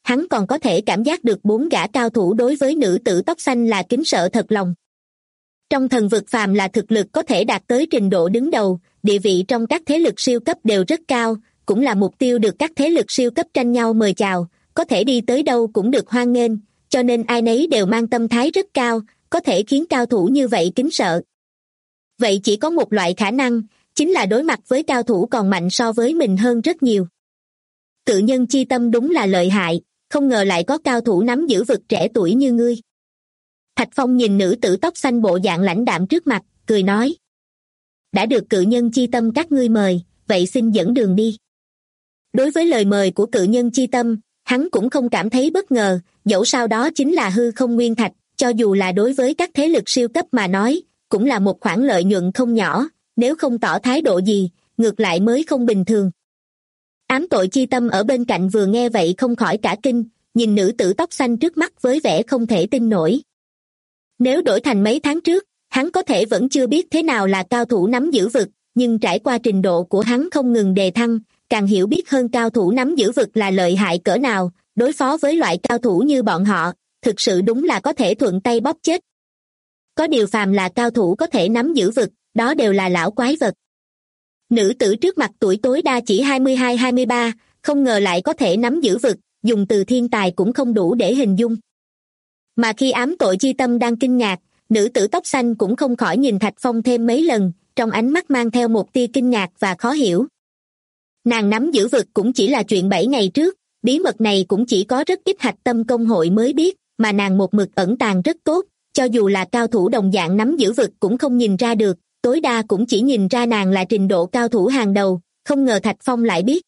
hắn còn có thể cảm giác được 4 gã cao thủ đối với nữ tử tóc xanh là kính sợ thật lòng. Trong thần vực phàm là thực lực có thể đạt tới trình độ đứng đầu, địa vị trong các thế lực siêu cấp đều rất cao, cũng là mục tiêu được các thế lực siêu cấp tranh nhau mời chào, có thể đi tới đâu cũng được hoan nghênh, cho nên ai nấy đều mang tâm thái rất cao, có thể khiến cao thủ như vậy kính sợ. Vậy chỉ có một loại khả năng, chính là đối mặt với cao thủ còn mạnh so với mình hơn rất nhiều. Cự nhân chi tâm đúng là lợi hại, không ngờ lại có cao thủ nắm giữ vực trẻ tuổi như ngươi. Thạch Phong nhìn nữ tử tóc xanh bộ dạng lãnh đạm trước mặt, cười nói. Đã được cự nhân chi tâm các ngươi mời, vậy xin dẫn đường đi. Đối với lời mời của cự nhân chi tâm, hắn cũng không cảm thấy bất ngờ, dẫu sao đó chính là hư không nguyên thạch, cho dù là đối với các thế lực siêu cấp mà nói, cũng là một khoản lợi nhuận không nhỏ, nếu không tỏ thái độ gì, ngược lại mới không bình thường. Ám tội chi tâm ở bên cạnh vừa nghe vậy không khỏi cả kinh, nhìn nữ tử tóc xanh trước mắt với vẻ không thể tin nổi. Nếu đổi thành mấy tháng trước, hắn có thể vẫn chưa biết thế nào là cao thủ nắm giữ vực, nhưng trải qua trình độ của hắn không ngừng đề thăng, càng hiểu biết hơn cao thủ nắm giữ vực là lợi hại cỡ nào, đối phó với loại cao thủ như bọn họ, thực sự đúng là có thể thuận tay bóp chết. Có điều phàm là cao thủ có thể nắm giữ vực, đó đều là lão quái vật. Nữ tử trước mặt tuổi tối đa chỉ 22-23, không ngờ lại có thể nắm giữ vực, dùng từ thiên tài cũng không đủ để hình dung. Mà khi ám tội chi tâm đang kinh ngạc, nữ tử tóc xanh cũng không khỏi nhìn Thạch Phong thêm mấy lần, trong ánh mắt mang theo một tia kinh ngạc và khó hiểu. Nàng nắm giữ vực cũng chỉ là chuyện 7 ngày trước, bí mật này cũng chỉ có rất ít hạch tâm công hội mới biết, mà nàng một mực ẩn tàng rất tốt, cho dù là cao thủ đồng dạng nắm giữ vực cũng không nhìn ra được, tối đa cũng chỉ nhìn ra nàng là trình độ cao thủ hàng đầu, không ngờ Thạch Phong lại biết.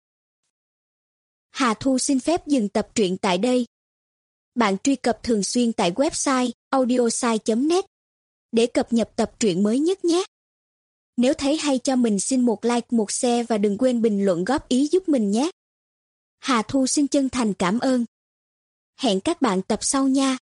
Hà Thu xin phép dừng tập truyện tại đây. Bạn truy cập thường xuyên tại website audiosai.net để cập nhật tập truyện mới nhất nhé. Nếu thấy hay cho mình xin một like, một share và đừng quên bình luận góp ý giúp mình nhé. Hà Thu xin chân thành cảm ơn. Hẹn các bạn tập sau nha.